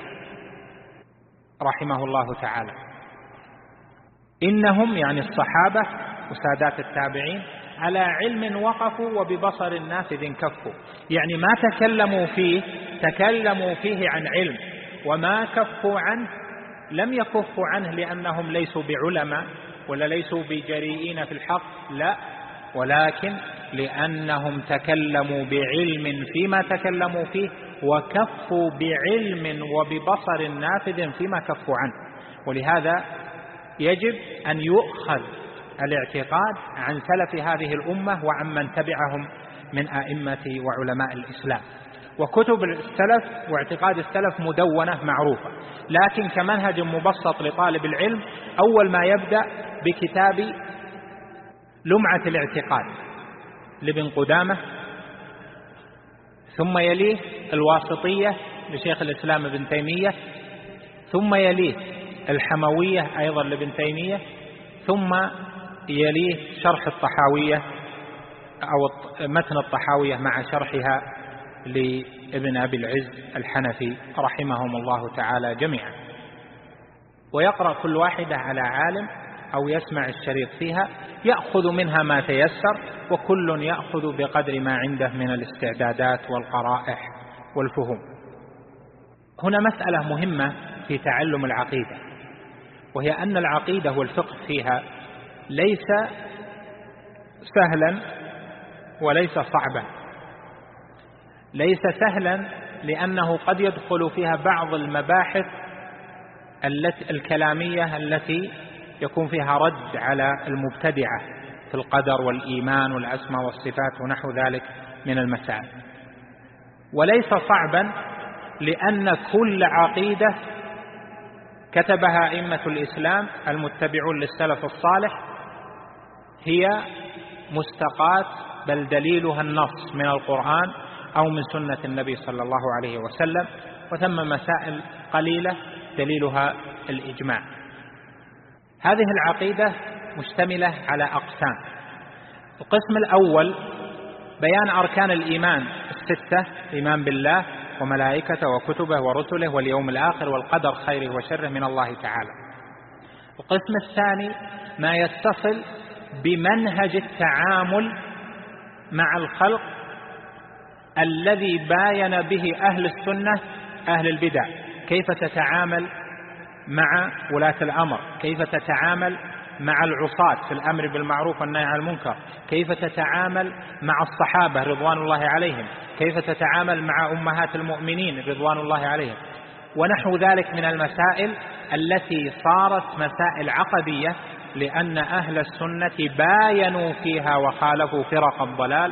رحمه الله تعالى: إنهم يعني الصحابة وسادات التابعين على علم وقفوا وببصر نافذ كفوا، يعني ما تكلموا فيه عن علم، وما كفوا عنه لم يكفوا عنه لأنهم ليسوا بعلماء ولا ليسوا بجريئين في الحق، لا، ولكن لأنهم تكلموا بعلم فيما تكلموا فيه، وكفوا بعلم وببصر نافذ فيما كفوا عنه. ولهذا يجب أن يؤخذ الاعتقاد عن سلف هذه الأمة وعن من تبعهم من أئمة وعلماء الإسلام. وكتب السلف واعتقاد السلف مدونة معروفة، لكن كمنهج مبسط لطالب العلم أول ما يبدأ بكتاب لمعة الاعتقاد لابن قدامة، ثم يليه الواسطية لشيخ الإسلام ابن تيمية، ثم يليه الحموية أيضا لابن تيمية، ثم يليه شرح الطحاوية أو متن الطحاوية مع شرحها لابن أبي العز الحنفي رحمهم الله تعالى جميعا. ويقرأ كل واحدة على عالم أو يسمع الشريط فيها، يأخذ منها ما تيسر، وكل يأخذ بقدر ما عنده من الاستعدادات والقرائح والفهوم. هنا مسألة مهمة في تعلم العقيدة، وهي أن العقيدة والفقه فيها ليس سهلا وليس صعبا. ليس سهلا لأنه قد يدخل فيها بعض المباحث الكلامية التي يكون فيها رد على المبتدعة في القدر والإيمان والأسماء والصفات ونحو ذلك من المسائل. وليس صعبا لأن كل عقيدة كتبها أئمة الإسلام المتبعون للسلف الصالح هي مستقاة بل دليلها النص من القرآن أو من سنة النبي صلى الله عليه وسلم، وثم مسائل قليلة دليلها الإجماع. هذه العقيدة مشتملة على أقسام. القسم الأول بيان أركان الإيمان الستة: الإيمان بالله وملائكته وكتبه ورسله واليوم الآخر والقدر خيره وشره من الله تعالى. القسم الثاني ما يتصل بمنهج التعامل مع الخلق الذي باين به أهل السنة أهل البدع، كيف تتعامل مع ولاة الأمر، كيف تتعامل مع العصاة في الأمر بالمعروف والنهي عن المنكر، كيف تتعامل مع الصحابة رضوان الله عليهم، كيف تتعامل مع أمهات المؤمنين رضوان الله عليهم، ونحو ذلك من المسائل التي صارت مسائل عقدية، لأن أهل السنة باينوا فيها وخالفوا فرق الضلال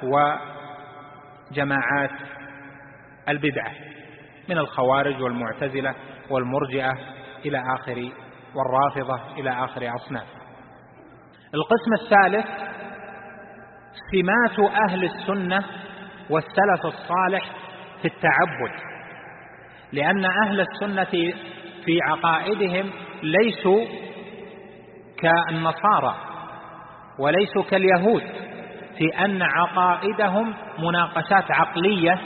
وجماعات البدعة من الخوارج والمعتزلة والمرجئة إلى آخر، والرافضة إلى آخر أصناف. القسم الثالث سمات أهل السنة والسلف الصالح في التعبد، لأن أهل السنة في عقائدهم ليسوا كالنصارى وليسوا كاليهود، في أن عقائدهم مناقشات عقلية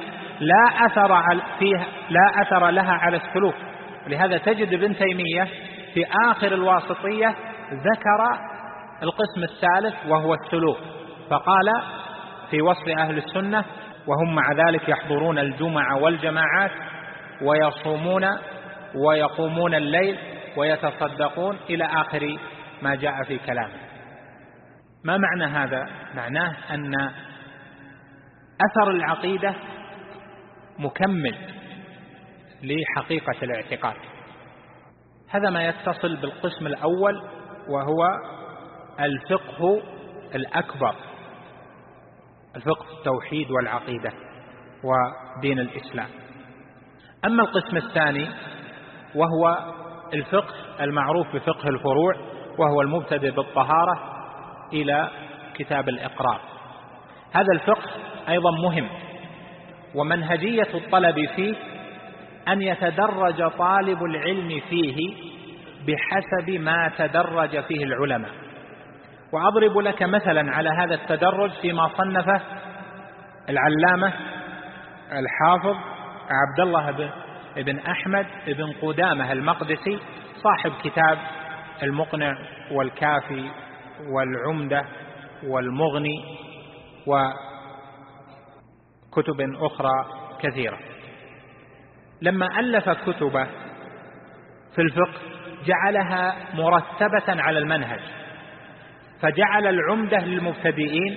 لا أثر لها على السلوك. لهذا تجد ابن تيمية في آخر الواسطية ذكر القسم الثالث وهو السلوك، فقال في وصف أهل السنة: وهم مع ذلك يحضرون الجمعة والجماعات ويصومون ويقومون الليل ويتصدقون إلى آخر ما جاء في كلامه. ما معنى هذا؟ معناه أن أثر العقيدة مكمل لحقيقة الاعتقاد. هذا ما يتصل بالقسم الأول وهو الفقه الأكبر، الفقه التوحيد والعقيدة ودين الإسلام. أما القسم الثاني وهو الفقه المعروف بفقه الفروع، وهو المبتدئ بالطهارة إلى كتاب الإقرار. هذا الفقه أيضا مهم، ومنهجية الطلب فيه أن يتدرج طالب العلم فيه بحسب ما تدرج فيه العلماء. وأضرب لك مثلا على هذا التدرج فيما صنفه العلامة الحافظ عبد الله بن أحمد بن قدامة المقدسي، صاحب كتاب المقنع والكافي والعمدة والمغني وكتب أخرى كثيرة. لما ألف كتبه في الفقه جعلها مرتبة على المنهج، فجعل العمدة للمبتدئين،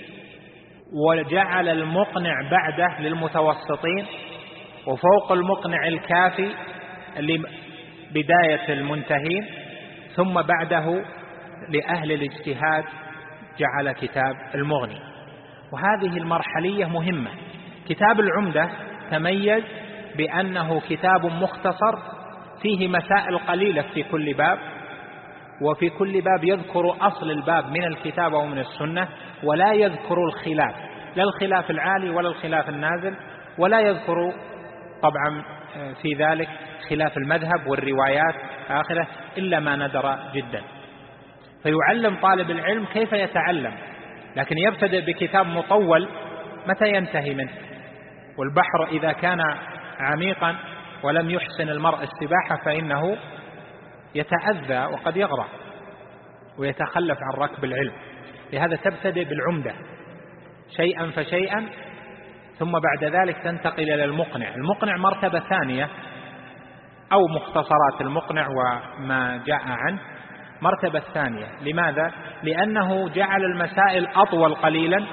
وجعل المقنع بعده للمتوسطين، وفوق المقنع الكافي لبداية المنتهين، ثم بعده لأهل الاجتهاد جعل كتاب المغني. وهذه المرحلية مهمة. كتاب العمدة تميز بأنه كتاب مختصر فيه مسائل قليلة في كل باب، وفي كل باب يذكر أصل الباب من الكتاب ومن السنة، ولا يذكر الخلاف، لا الخلاف العالي ولا الخلاف النازل، ولا يذكر طبعا في ذلك خلاف المذهب والروايات آخره إلا ما ندر جدا. فيعلم طالب العلم كيف يتعلم، لكن يبتدئ بكتاب مطول متى ينتهي منه؟ والبحر إذا كان عميقا ولم يحسن المرء السباحة فإنه يتأذى وقد يغرق ويتخلف عن ركب العلم. لهذا تبتدئ بالعمدة شيئا فشيئا، ثم بعد ذلك تنتقل إلى المقنع. المقنع مرتبة ثانية، أو مختصرات المقنع وما جاء عنه مرتبة ثانية. لماذا؟ لأنه جعل المسائل أطول قليلا،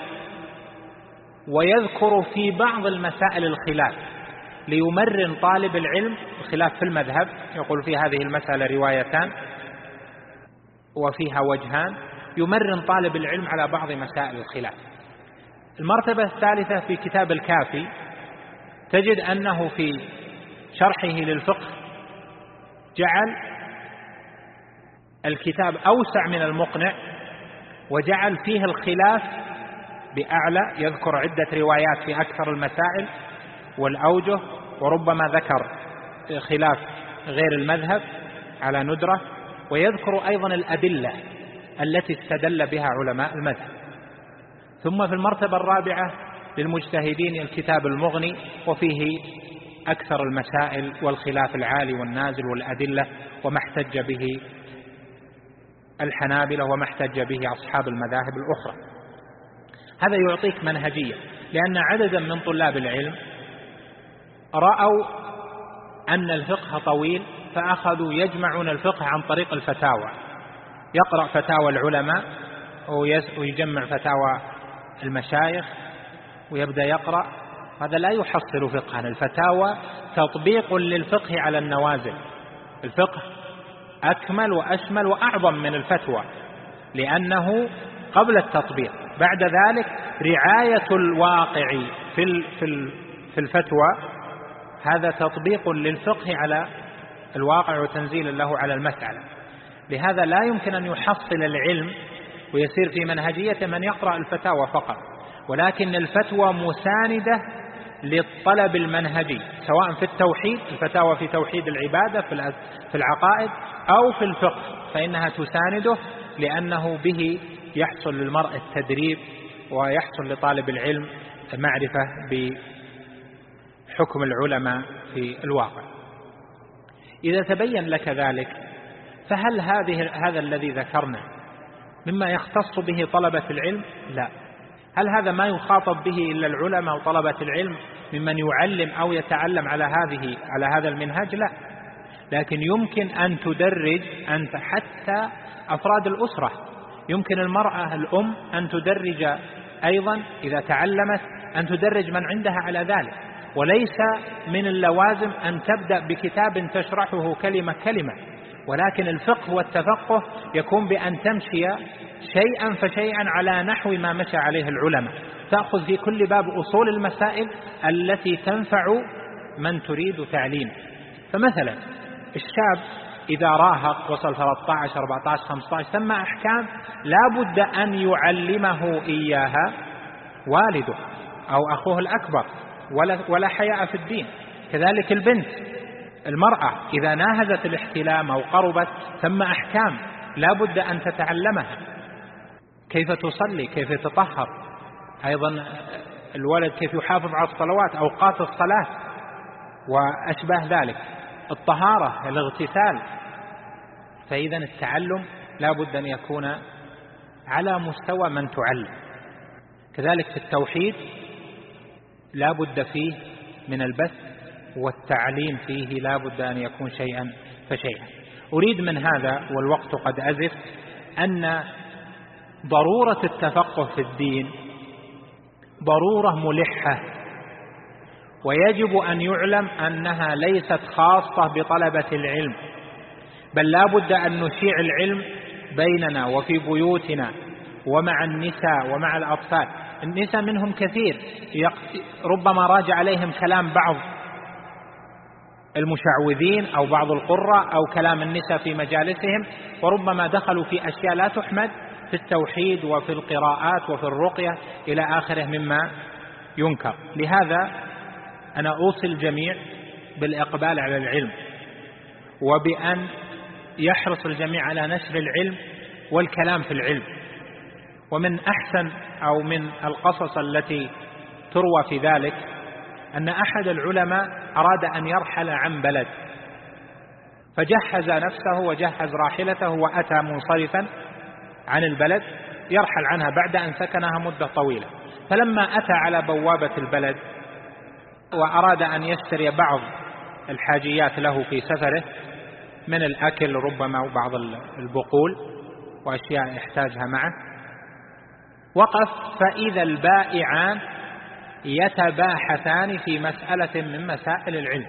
ويذكر في بعض المسائل الخلاف ليمرن طالب العلم. الخلاف في المذهب يقول في هذه المسألة روايتان وفيها وجهان، يمرن طالب العلم على بعض مسائل الخلاف. المرتبة الثالثة في كتاب الكافي تجد أنه في شرحه للفقه جعل الكتاب أوسع من المقنع، وجعل فيه الخلاف بأعلى، يذكر عدة روايات في أكثر المسائل والأوجه، وربما ذكر خلاف غير المذهب على ندرة، ويذكر أيضا الأدلة التي استدل بها علماء المذهب. ثم في المرتبة الرابعة للمجتهدين الكتاب المغني، وفيه أكثر المسائل والخلاف العالي والنازل والأدلة، وما احتج به الحنابلة وما احتج به أصحاب المذاهب الأخرى. هذا يعطيك منهجية، لأن عددا من طلاب العلم رأوا أن الفقه طويل فأخذوا يجمعون الفقه عن طريق الفتاوى، يقرأ فتاوى العلماء ويجمع فتاوى المشايخ ويبدأ يقرأ. هذا لا يحصل فقها. الفتاوى تطبيق للفقه على النوازل. الفقه أكمل وأشمل وأعظم من الفتوى، لأنه قبل التطبيق. بعد ذلك رعاية الواقع في الفتوى، هذا تطبيق للفقه على الواقع وتنزيل له على المسألة. لهذا لا يمكن أن يحصل العلم ويسير في منهجية من يقرأ الفتاوى فقط، ولكن الفتوى مساندة للطلب المنهجي، سواء في التوحيد، الفتاوى في توحيد العبادة في العقائد، أو في الفقه، فإنها تسانده، لأنه به يحصل للمرء التدريب ويحصل لطالب العلم معرفة بحكم العلماء في الواقع. إذا تبين لك ذلك، فهل هذا الذي ذكرنا مما يختص به طلبة العلم؟ لا. هل هذا ما يخاطب به إلا العلماء وطلبة العلم ممن يعلم أو يتعلم على هذا المنهج؟ لا. لكن يمكن أن تدرج أنت حتى أفراد الأسرة. يمكن المرأة الأم أن تدرج أيضا إذا تعلمت، أن تدرج من عندها على ذلك. وليس من اللوازم أن تبدأ بكتاب تشرحه كلمة كلمة، ولكن الفقه والتفقه يكون بأن تمشي شيئا فشيئا على نحو ما مشى عليه العلماء. تأخذ في كل باب أصول المسائل التي تنفع من تريد تعليمه. فمثلا الشاب إذا راهق وصل 13 14 15 ثم أحكام لا بد أن يعلمه إياها والده أو أخوه الأكبر، ولا حياء في الدين. كذلك البنت، المرأة إذا ناهزت الاحتلام أو قربت ثم أحكام لا بد أن تتعلمها، كيف تصلي، كيف تطهر، أيضا الولد كيف يحافظ على الصلوات، أوقات الصلاة وأشبه ذلك، الطهارة، الاغتسال. فإذا التعلم لا بد أن يكون على مستوى من تعلم. كذلك في التوحيد لا بد فيه من البث، والتعليم فيه لا بد أن يكون شيئا فشيئا. أريد من هذا والوقت قد أزف أن ضرورة التفقه في الدين ضرورة ملحة، ويجب أن يعلم أنها ليست خاصة بطلبة العلم، بل لا بد أن نشيع العلم بيننا وفي بيوتنا ومع النساء ومع الأطفال. النساء منهم كثير ربما راجع عليهم كلام بعض المشعوذين أو بعض القراء أو كلام النساء في مجالسهم، وربما دخلوا في أشياء لا تحمد في التوحيد وفي القراءات وفي الرقية إلى آخره مما ينكر. لهذا أنا أوصي الجميع بالإقبال على العلم، وبأن يحرص الجميع على نشر العلم والكلام في العلم. ومن أحسن أو من القصص التي تروى في ذلك أن أحد العلماء أراد أن يرحل عن بلد، فجهز نفسه وجهز راحلته وأتى منصرفا عن البلد يرحل عنها بعد أن سكنها مدة طويلة. فلما أتى على بوابة البلد وأراد أن يشتري بعض الحاجيات له في سفره من الأكل ربما وبعض البقول وأشياء يحتاجها معه، وقف فإذا البائعان يتباحثان في مسألة من مسائل العلم.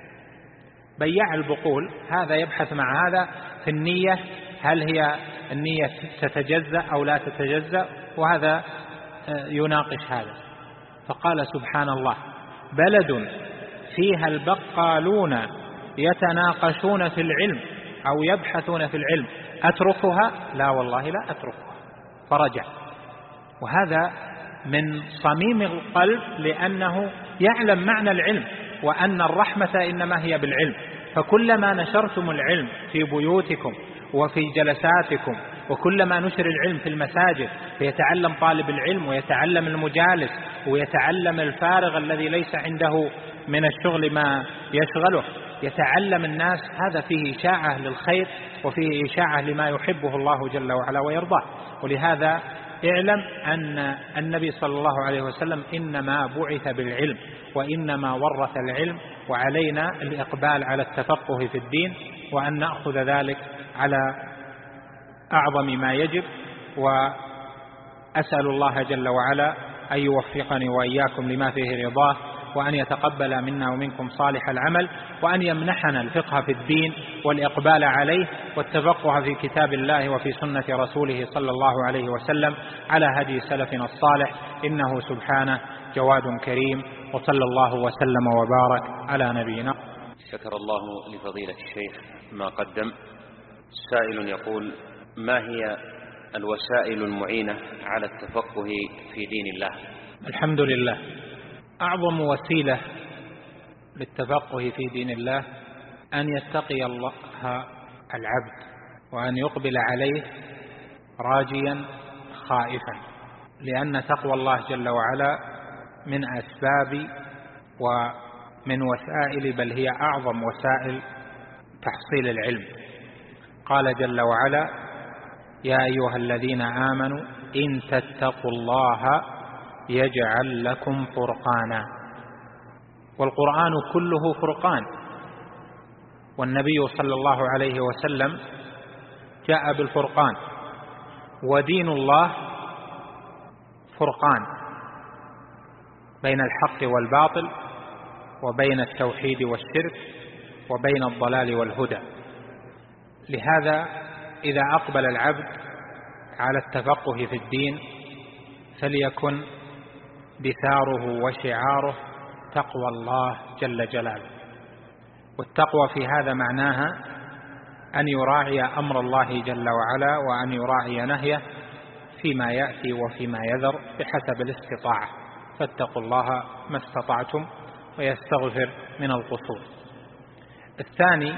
بيع البقول هذا يبحث مع هذا في النية، هل هي النية تتجزأ أو لا تتجزأ، وهذا يناقش هذا. فقال سبحان الله، بلد فيها البقالون يتناقشون في العلم أو يبحثون في العلم أتركها؟ لا والله لا أتركها. فرجع. وهذا من صميم القلب، لأنه يعلم معنى العلم وأن الرحمة إنما هي بالعلم. فكلما نشرتم العلم في بيوتكم وفي جلساتكم، وكلما نشر العلم في المساجد فيتعلم طالب العلم ويتعلم المجالس ويتعلم الفارغ الذي ليس عنده من الشغل ما يشغله، يتعلم الناس، هذا فيه إشاعة للخير وفيه إشاعة لما يحبه الله جل وعلا ويرضاه. ولهذا اعلم أن النبي صلى الله عليه وسلم إنما بعث بالعلم، وإنما ورث العلم، وعلينا الإقبال على التفقه في الدين، وأن نأخذ ذلك على أعظم ما يجب. وأسأل الله جل وعلا أن يوفقني وإياكم لما فيه رضاه، وأن يتقبل منا ومنكم صالح العمل، وأن يمنحنا الفقه في الدين والإقبال عليه والتفقه في كتاب الله وفي سنة رسوله صلى الله عليه وسلم على هدي سلفنا الصالح، إنه سبحانه جواد كريم. وصلى الله وسلم وبارك على نبينا. شكر الله لفضيلة الشيخ ما قدم. سائل يقول: ما هي الوسائل المعينة على التفقه في دين الله؟ الحمد لله، أعظم وسيلة للتفقه في دين الله أن يتقي الله العبد، وأن يقبل عليه راجيا خائفا، لأن تقوى الله جل وعلا من أسباب ومن وسائل، بل هي أعظم وسائل تحصيل العلم. قال جل وعلا: يا أيها الذين آمنوا إن تتقوا الله يجعل لكم فرقانا. والقرآن كله فرقان، والنبي صلى الله عليه وسلم جاء بالفرقان، ودين الله فرقان بين الحق والباطل، وبين التوحيد والشرك، وبين الضلال والهدى. لهذا إذا أقبل العبد على التفقه في الدين فليكن دثاره وشعاره تقوى الله جل جلاله. والتقوى في هذا معناها أن يراعي أمر الله جل وعلا، وأن يراعي نهيه فيما يأتي وفيما يذر بحسب الاستطاعة. فاتقوا الله ما استطعتم ويستغفر من القصور. الثاني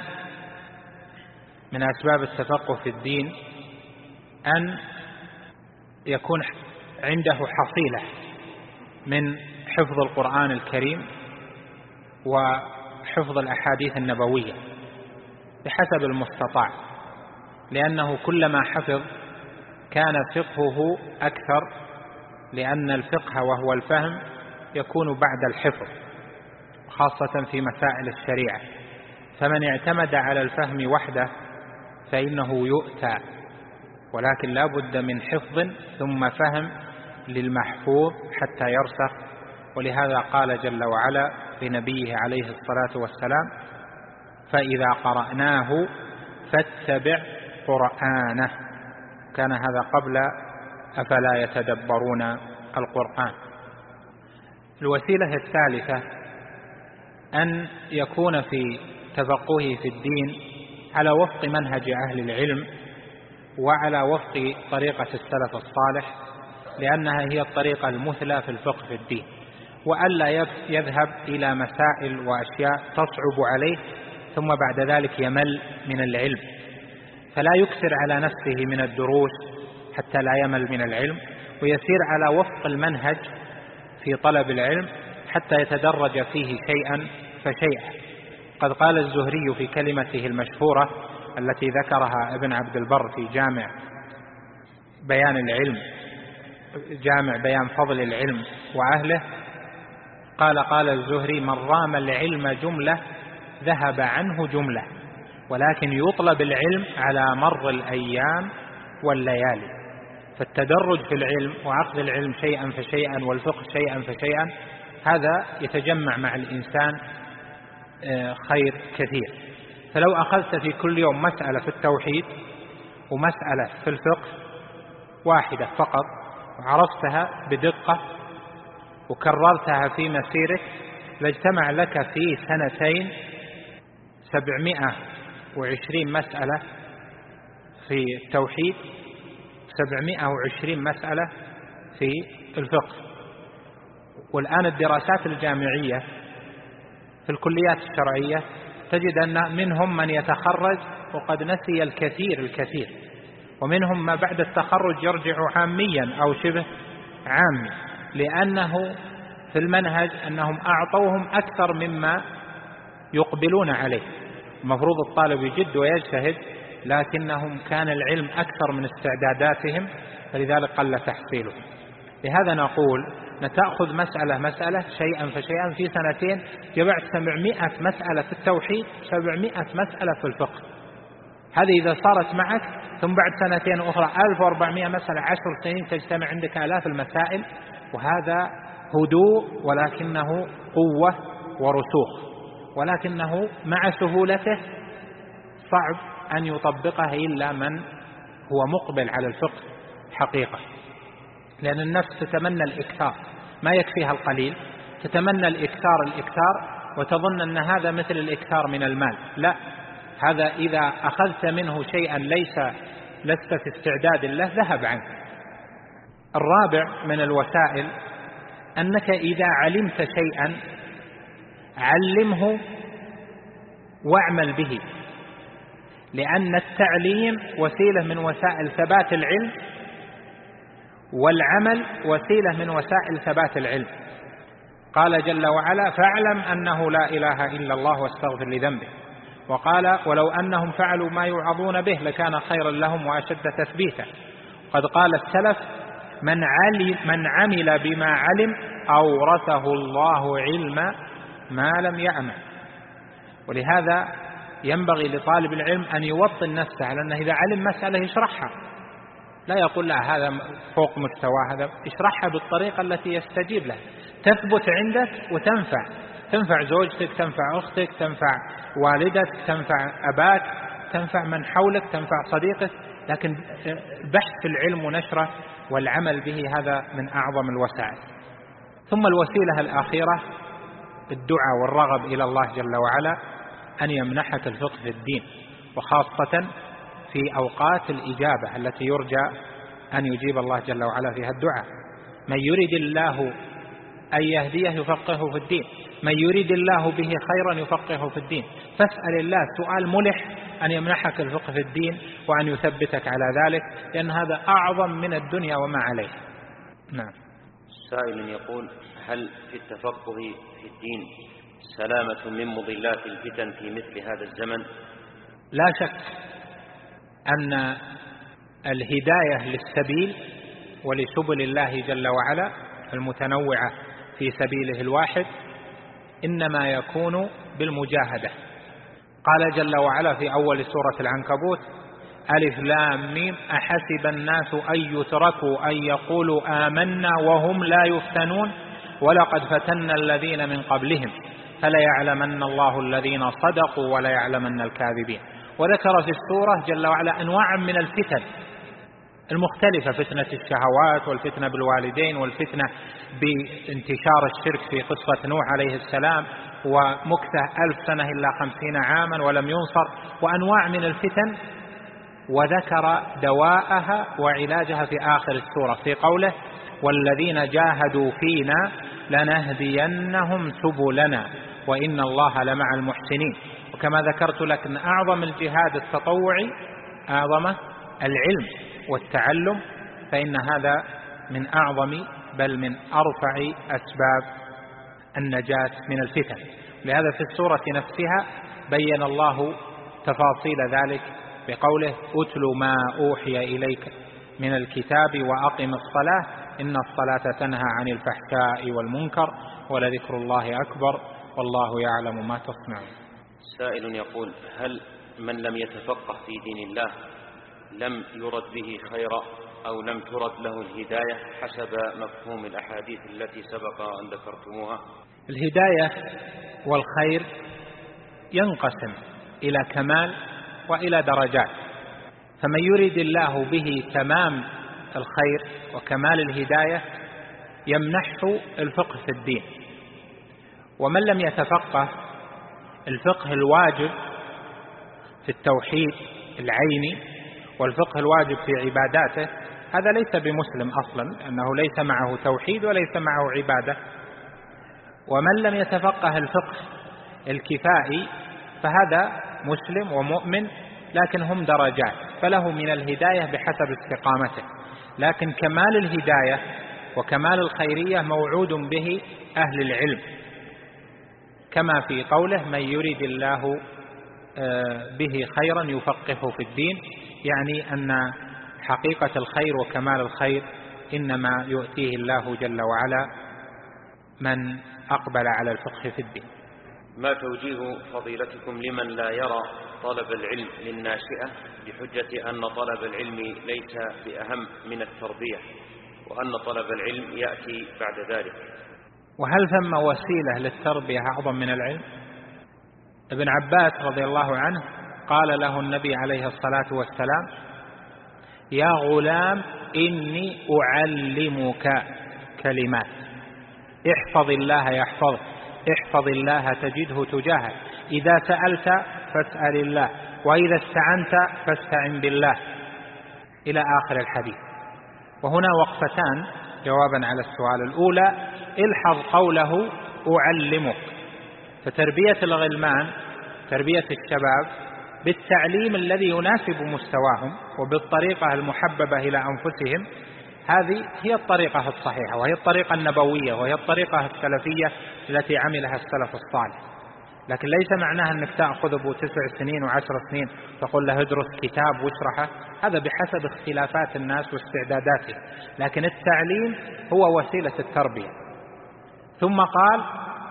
من أسباب التفقه في الدين أن يكون عنده حصيلة من حفظ القرآن الكريم وحفظ الأحاديث النبوية بحسب المستطاع، لأنه كلما حفظ كان فقهه أكثر، لأن الفقه وهو الفهم يكون بعد الحفظ، خاصة في مسائل الشريعة. فمن اعتمد على الفهم وحده فإنه يؤتى، ولكن لا بد من حفظ ثم فهم للمحفوظ حتى يرسخ. ولهذا قال جل وعلا لنبيه عليه الصلاة والسلام: فإذا قرأناه فاتبع قرآنه. كان هذا قبل أفلا يتدبرون القرآن. الوسيلة الثالثة أن يكون في تفقهه في الدين على وفق منهج أهل العلم وعلى وفق طريقة السلف الصالح، لأنها هي الطريقة المثلى في الفقه في الدين، وألا يذهب إلى مسائل وأشياء تصعب عليه ثم بعد ذلك يمل من العلم. فلا يكثر على نفسه من الدروس حتى لا يمل من العلم، ويسير على وفق المنهج في طلب العلم حتى يتدرج فيه شيئا فشيئا. قد قال الزهري في كلمته المشهورة التي ذكرها ابن عبد البر في جامع بيان فضل العلم وأهله، قال الزهري: من رام العلم جملة ذهب عنه جملة، ولكن يطلب العلم على مر الأيام والليالي. فالتدرج في العلم وأخذ العلم شيئا فشيئا والفقه شيئا فشيئا، هذا يتجمع مع الإنسان خير كثير. فلو أخذت في كل يوم مسألة في التوحيد ومسألة في الفقه واحدة فقط وعرفتها بدقة وكررتها في مسيرك، لاجتمع لك في سنتين 720 مسألة في التوحيد، 720 مسألة في الفقه. والآن الدراسات الجامعية في الكليات الشرعية تجد أن منهم من يتخرج وقد نسي الكثير، ومنهم ما بعد التخرج يرجع عاميا أو شبه عامي، لأنه في المنهج أنهم أعطوهم أكثر مما يقبلون عليه. المفروض الطالب يجد ويجتهد، لكنهم كان العلم أكثر من استعداداتهم، فلذلك قل تحصيله. لهذا نقول تأخذ مسألة مسألة شيئا فشيئا، في سنتين جمعت 700 مسألة في التوحيد، 700 مسألة في الفقه. هذه إذا صارت معك، ثم بعد سنتين أخرى 1400 مسألة، 10 سنين تجتمع عندك آلاف المسائل. وهذا هدوء ولكنه قوة ورسوخ، ولكنه مع سهولته صعب أن يطبقه إلا من هو مقبل على الفقه حقيقة، لأن النفس تتمنى الإكثار، ما يكفيها القليل، تتمنى الإكثار وتظن أن هذا مثل الإكثار من المال. لا، هذا إذا أخذت منه شيئا لست في استعداد له ذهب عنك. الرابع من الوسائل أنك إذا علمت شيئا علمه واعمل به، لأن التعليم وسيلة من وسائل ثبات العلم، والعمل وسيلة من وسائل ثبات العلم. قال جل وعلا: فاعلم أنه لا إله إلا الله واستغفر لذنبه. وقال: ولو أنهم فعلوا ما يوعظون به لكان خيرا لهم وأشد تثبيتا. قد قال السلف: من عمل بما علم أورثه الله علم ما لم يعمل. ولهذا ينبغي لطالب العلم أن يوطن نفسه على أنه إذا علم مسألة يشرحها، لا يقول لا هذا فوق مستوى، هذا يشرحها بالطريقة التي يستجيب لها، تثبت عندك تنفع زوجتك، تنفع أختك، تنفع والدك، تنفع أباك، تنفع من حولك، تنفع صديقك. لكن البحث في العلم ونشره والعمل به هذا من أعظم الوسائل. ثم الوسيلة الأخيرة الدعاء والرغب إلى الله جل وعلا أن يمنحك الفقه في الدين، وخاصة في أوقات الإجابة التي يرجى أن يجيب الله جل وعلا فيها الدعاء. من يريد الله أن يهديه يفقهه في الدين، من يريد الله به خيرا يفقهه في الدين. فاسأل الله سؤال ملح أن يمنحك الفقه في الدين وأن يثبتك على ذلك، لأن هذا أعظم من الدنيا وما عليه. نعم. سائل يقول: هل في التفقه في الدين سلامة من مضلات الفتن في مثل هذا الزمن؟ لا شك أن الهداية للسبيل ولسبل الله جل وعلا المتنوعة في سبيله الواحد إنما يكون بالمجاهدة. قال جل وعلا في أول سورة العنكبوت: ألف لام ميم أحسب الناس أن يتركوا أن يقولوا آمنا وهم لا يفتنون ولقد فتنا الذين من قبلهم فليعلمن الله الذين صدقوا وليعلمن الكاذبين. وذكر في السورة جل وعلا أنواعا من الفتن المختلفة: فتنة الشهوات، والفتنة بالوالدين، والفتنة بانتشار الشرك في قصة نوح عليه السلام، ومكثه 1000 سنة إلا 50 عاما ولم ينصر، وأنواع من الفتن. وذكر دواءها وعلاجها في آخر السورة في قوله: والذين جاهدوا فينا لنهدينهم سبلنا وإن الله لمع المحسنين. وكما ذكرت لك أن أعظم الجهاد التطوعي أعظم العلم والتعلم، فإن هذا من أعظم بل من أرفع أسباب النجاة من الفتن. لهذا في السورة نفسها بين الله تفاصيل ذلك بقوله: أتل ما أوحي إليك من الكتاب وأقم الصلاة إن الصلاة تنهى عن الفحشاء والمنكر ولذكر الله أكبر والله يعلم ما تصنعون. سائل يقول: هل من لم يتفقه في دين الله لم يرد به خيرا أو لم ترد له الهداية حسب مفهوم الأحاديث التي سبق أن ذكرتموها؟ الهداية والخير ينقسم إلى كمال وإلى درجات، فمن يريد الله به تمام الخير وكمال الهداية يمنحه الفقه في الدين. ومن لم يتفقه الفقه الواجب في التوحيد العيني والفقه الواجب في عباداته، هذا ليس بمسلم أصلا، أنه ليس معه توحيد وليس معه عبادة. ومن لم يتفقه الفقه الكفائي فهذا مسلم ومؤمن، لكن هم درجات، فله من الهداية بحسب استقامته. لكن كمال الهداية وكمال الخيرية موعود به أهل العلم، كما في قوله: من يريد الله به خيرا يفقهه في الدين، يعني أن حقيقة الخير وكمال الخير إنما يؤتيه الله جل وعلا من أقبل على الفقه في الدين. ما توجيه فضيلتكم لمن لا يرى طلب العلم للناشئة بحجة أن طلب العلم ليس بأهم من التربية، وأن طلب العلم يأتي بعد ذلك؟ وهل ثم وسيلة للتربية أعظم من العلم؟ ابن عباس رضي الله عنه قال له النبي عليه الصلاة والسلام: يا غلام إني أعلمك كلمات، احفظ الله يحفظك، احفظ الله تجده تجاهك، إذا سألت فاسأل الله، وإذا استعنت فاستعن بالله، إلى آخر الحديث. وهنا وقفتان جوابا على السؤال. الأولى: الحظ قوله أعلمك، فتربية الغلمان، تربية الشباب بالتعليم الذي يناسب مستواهم وبالطريقة المحببة إلى أنفسهم، هذه هي الطريقة الصحيحة، وهي الطريقة النبوية، وهي الطريقة السلفية التي عملها السلف الصالح. لكن ليس معناها أنك تأخذ ابو 9 سنين و10 سنين تقول له ادرس كتاب واشرحه، هذا بحسب اختلافات الناس واستعداداتهم، لكن التعليم هو وسيلة التربية. ثم قال: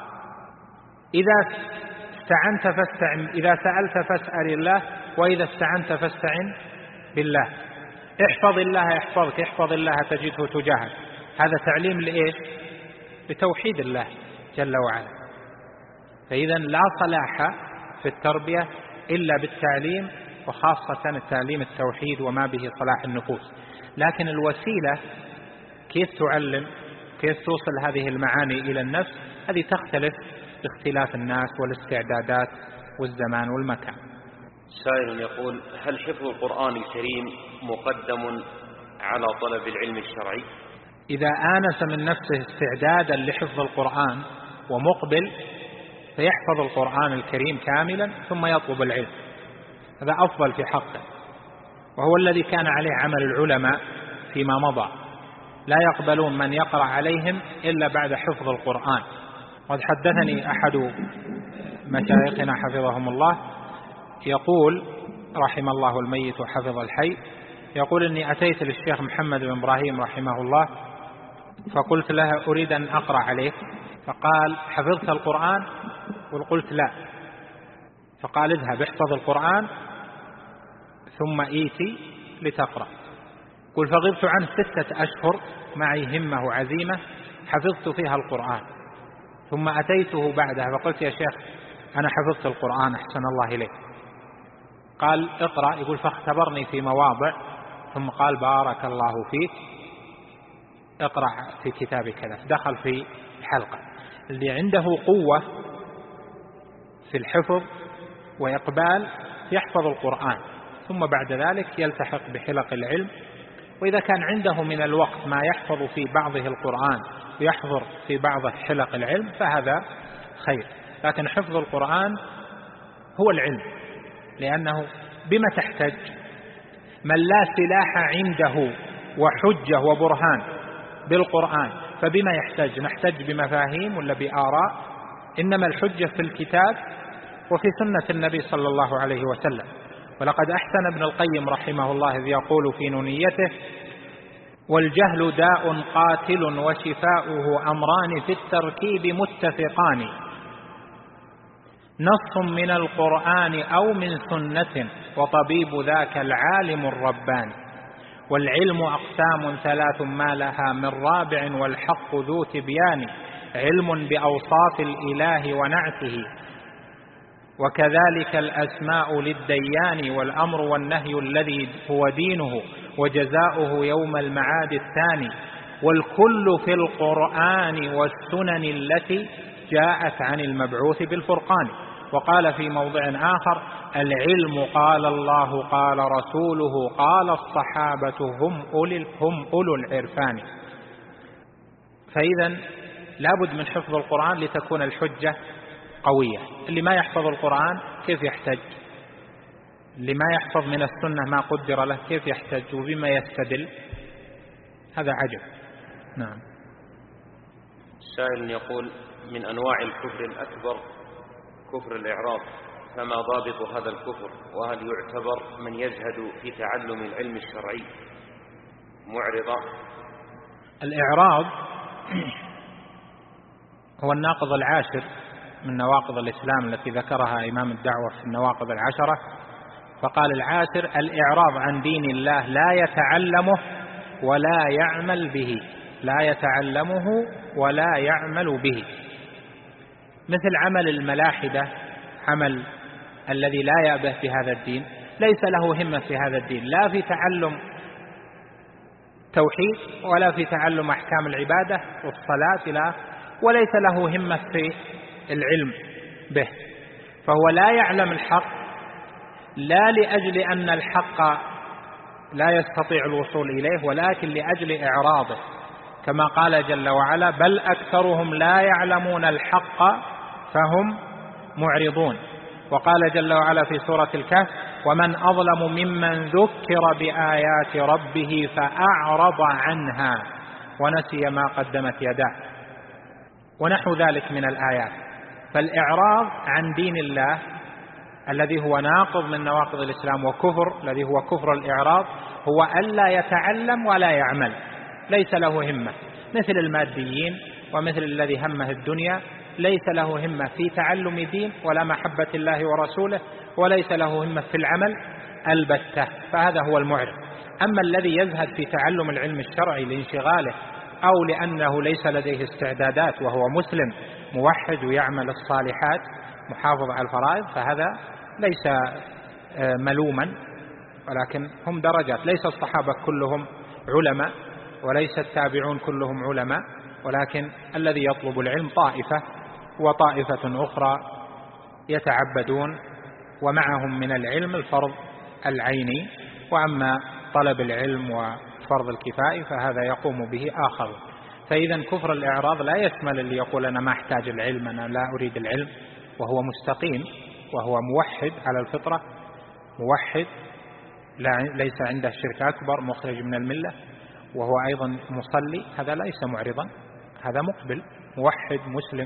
إذا استعنت فاستعن، إذا سألت فاسأل الله، وإذا استعنت فاستعن بالله، احفظ الله يحفظك، احفظ الله تجده تجاهك. هذا تعليم لإيش؟ لتوحيد الله جل وعلا. فإذا لا صلاح في التربية إلا بالتعليم، وخاصة التعليم التوحيد وما به صلاح النفوس. لكن الوسيلة كيف تعلم، كيف توصل هذه المعاني إلى النفس، هذه تختلف باختلاف الناس والاستعدادات والزمان والمكان. سائل يقول: هل حفظ القرآن الكريم مقدم على طلب العلم الشرعي؟ إذا آنس من نفسه استعدادا لحفظ القرآن ومقبل فيحفظ القرآن الكريم كاملا ثم يطلب العلم، هذا أفضل في حقه، وهو الذي كان عليه عمل العلماء فيما مضى، لا يقبلون من يقرأ عليهم إلا بعد حفظ القرآن. قد حدثني أحد مشايخنا حفظهم الله يقول، رحم الله الميت وحفظ الحي، يقول: إني أتيت للشيخ محمد بن إبراهيم رحمه الله فقلت له: أريد أن أقرأ عليك. فقال: حفظت القرآن؟ وقلت: لا. فقال: اذهب احفظ القرآن ثم إيتي لتقرأ. قل: فغبت عنه 6 أشهر معي همة وعزيمة حفظت فيها القرآن، ثم أتيته بعدها فقلت: يا شيخ أنا حفظت القرآن أحسن الله إليك. قال: اقرأ. يقول: فاختبرني في مواضع ثم قال: بارك الله فيك، اقرأ في كتاب كذا. دخل في حلقة. اللي عنده قوة في الحفظ وإقبال يحفظ القرآن، ثم بعد ذلك يلتحق بحلق العلم. وإذا كان عنده من الوقت ما يحفظ في بعضه القرآن ويحضر في بعض حلق العلم فهذا خير. لكن حفظ القرآن هو العلم، لأنه بما تحتج؟ من لا سلاح عنده وحجة وبرهان بالقرآن فبما يحتج؟ نحتج بمفاهيم ولا بآراء؟ إنما الحجة في الكتاب وفي سنة النبي صلى الله عليه وسلم. ولقد أحسن ابن القيم رحمه الله إذ يقول في نونيته: والجهل داء قاتل وشفاؤه أمران في التركيب متفقان، نص من القرآن أو من سنة وطبيب ذاك العالم الرباني، والعلم أقسام 3 ما لها من رابع والحق ذو تبيان، علم بأوصاف الإله ونعته وكذلك الأسماء للديان، والأمر والنهي الذي هو دينه وجزاؤه يوم المعاد الثاني، والكل في القرآن والسنن التي جاءت عن المبعوث بالفرقان. وقال في موضع آخر: العلم قال الله قال رسوله قال الصحابة هم أولو العرفان. فإذا لابد من حفظ القرآن لتكون الحجة قوية. اللي ما يحفظ القرآن كيف يحتج؟ اللي ما يحفظ من السنة ما قدر له كيف يحتج وبما يستدل؟ هذا عجب. نعم. سائل يقول: من أنواع الكفر الأكبر كفر الإعراض، فما ضابط هذا الكفر؟ وهل يعتبر من يزهد في تعلم العلم الشرعي معرضا؟ الإعراض هو الناقض العاشر من نواقض الإسلام التي ذكرها إمام الدعوة في النواقض العشرة، فقال العاشر: الإعراض عن دين الله لا يتعلمه ولا يعمل به، لا يتعلمه ولا يعمل به، مثل عمل الملاحدة، عمل الذي لا يأبه في هذا الدين، ليس له همة في هذا الدين، لا في تعلم توحيد ولا في تعلم أحكام العبادة والصلاة، وليس له همة في العلم به، فهو لا يعلم الحق لا لأجل أن الحق لا يستطيع الوصول إليه، ولكن لأجل إعراضه، كما قال جل وعلا: بل أكثرهم لا يعلمون الحق فهم معرضون. وقال جل وعلا في سورة الكهف: ومن أظلم ممن ذكر بآيات ربه فأعرض عنها ونسي ما قدمت يداه، ونحو ذلك من الآيات. فالإعراض عن دين الله الذي هو ناقض من نواقض الإسلام وكفر، الذي هو كفر الإعراض، هو ألا يتعلم ولا يعمل، ليس له همة، مثل الماديين ومثل الذي همه الدنيا، ليس له همة في تعلم دين ولا محبة الله ورسوله، وليس له همة في العمل البتة، فهذا هو المعرض. أما الذي يزهد في تعلم العلم الشرعي لانشغاله أو لأنه ليس لديه استعدادات وهو مسلم موحد ويعمل الصالحات محافظ على الفرائض، فهذا ليس ملوما، ولكن هم درجات. ليس الصحابة كلهم علماء وليس التابعون كلهم علماء، ولكن الذي يطلب العلم طائفة، وطائفة أخرى يتعبدون ومعهم من العلم الفرض العيني، وأما طلب العلم وفرض الكفائي فهذا يقوم به آخر. فإذا كفر الإعراض لا يشمل اللي يقول أنا ما أحتاج العلم، أنا لا أريد العلم، وهو مستقيم وهو موحد على الفطرة، موحد ليس عنده شرك أكبر مخرج من الملة، وهو أيضا مصلي، هذا ليس معرضا، هذا مقبل موحد مسلم.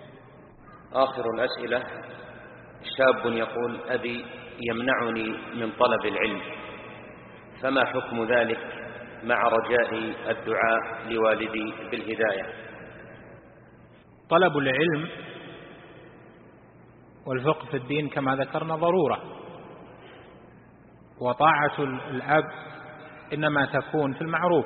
آخر الأسئلة: شاب يقول: أبي يمنعني من طلب العلم، فما حكم ذلك مع رجاء الدعاء لوالدي بالهداية؟ طلب العلم والفقه في الدين كما ذكرنا ضرورة، وطاعة الأب إنما تكون في المعروف.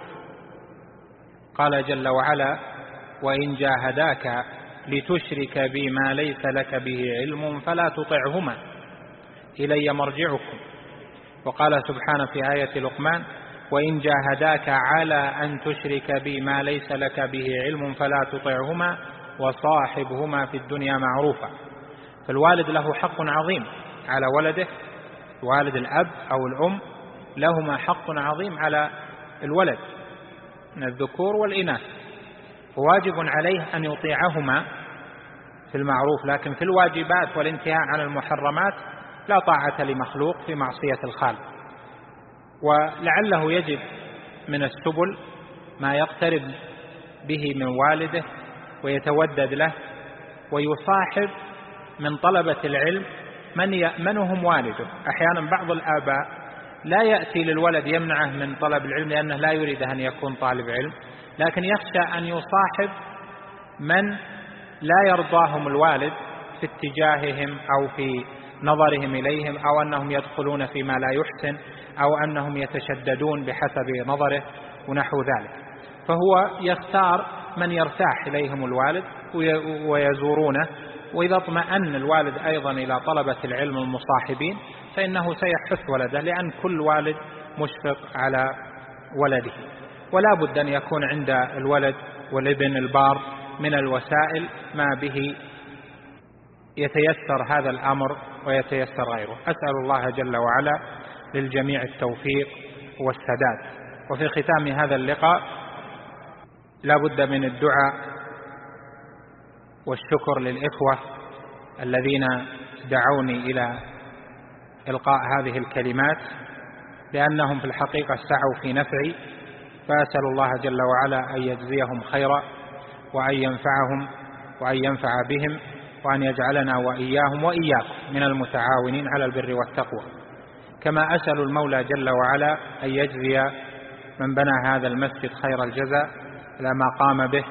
قال جل وعلا: وإن جاهداك لتشرك بي ما ليس لك به علم فلا تطعهما إلي مرجعكم. وقال سبحانه في آية لقمان: وإن جاهداك على أن تشرك بي ما ليس لك به علم فلا تطعهما وصاحبهما في الدنيا معروفا. فالوالد له حق عظيم على ولده، والد الأب أو الأم لهما حق عظيم على الولد من الذكور والإناث، واجب عليه أن يطيعهما في المعروف، لكن في الواجبات والانتهاء عن المحرمات لا طاعة لمخلوق في معصية الخالق. ولعله يجد من السبل ما يقترب به من والده ويتودد له، ويصاحب من طلبة العلم من يأمنهم والده. أحيانا بعض الآباء لا يأتي للولد يمنعه من طلب العلم لأنه لا يريد أن يكون طالب علم، لكن يخشى أن يصاحب من لا يرضاهم الوالد في اتجاههم أو في نظرهم إليهم، أو أنهم يدخلون فيما لا يحسن، أو أنهم يتشددون بحسب نظره ونحو ذلك. فهو يختار من يرتاح إليهم الوالد ويزورونه، وإذا اطمأن الوالد أيضا إلى طلبة العلم المصاحبين فإنه سيحث ولده، لأن كل والد مشفق على ولده. ولا بد أن يكون عند الولد والابن البار من الوسائل ما به يتيسر هذا الأمر ويتيسر غيره. أسأل الله جل وعلا للجميع التوفيق والسداد. وفي ختام هذا اللقاء لا بد من الدعاء والشكر للإخوة الذين دعوني إلى إلقاء هذه الكلمات، لأنهم في الحقيقة سعوا في نفعي، فأسأل الله جل وعلا أن يجزيهم خيرا، وأن ينفعهم وأن ينفع بهم، وأن يجعلنا وإياهم وإياكم من المتعاونين على البر والتقوى. كما أسأل المولى جل وعلا أن يجزي من بنى هذا المسجد خير الجزاء على ما قام به،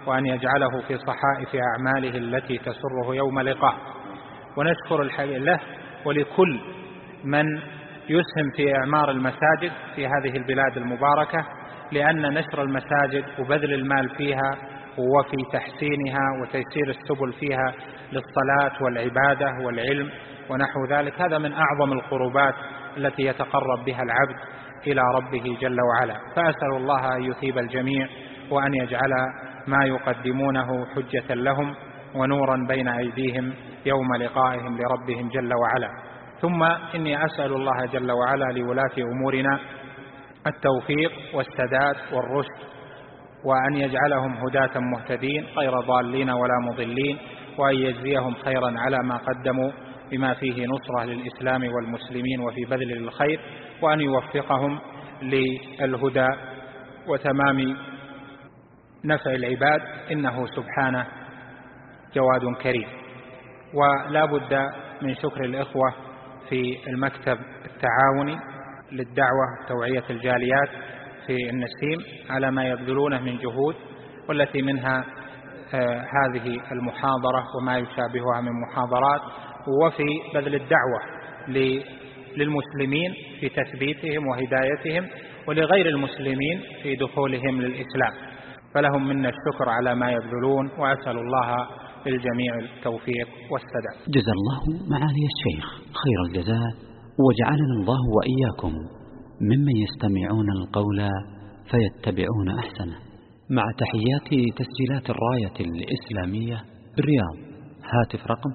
وأن يجعله في صحائف أعماله التي تسره يوم لقاه. ونشكر الحقيقة له ولكل من يسهم في إعمار المساجد في هذه البلاد المباركة، لأن نشر المساجد وبذل المال فيها وفي تحسينها وتيسير السبل فيها للصلاة والعبادة والعلم ونحو ذلك، هذا من أعظم القربات التي يتقرب بها العبد إلى ربه جل وعلا. فأسأل الله أن يثيب الجميع وأن يجعل ما يقدمونه حجة لهم ونورا بين أيديهم يوم لقائهم لربهم جل وعلا. ثم إني أسأل الله جل وعلا لولاة أمورنا التوفيق والسداد والرشد، وأن يجعلهم هداة مهتدين غير ضالين ولا مضلين، وأن يجزيهم خيرا على ما قدموا بما فيه نصرة للإسلام والمسلمين وفي بذل الخير، وأن يوفقهم للهدى وتمام نفع العباد، إنه سبحانه جواد كريم. ولا بد من شكر الإخوة في المكتب التعاوني للدعوة توعية الجاليات في النسيم على ما يبذلونه من جهود، والتي منها هذه المحاضرة وما يشابهها من محاضرات، وفي بذل الدعوة للمسلمين في تثبيتهم وهدايتهم، ولغير المسلمين في دخولهم للإسلام، فلهم منا الشكر على ما يبذلون، وأسأل الله للجميع التوفيق والسداد. جزا الله معالي الشيخ خير الجزاء، وجعلنا الله وإياكم ممن يستمعون القول فيتبعون أحسنه. مع تحيات تسجيلات الراية الإسلامية بالرياض، هاتف رقم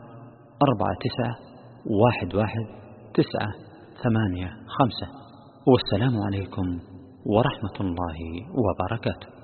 49111985. والسلام عليكم ورحمة الله وبركاته.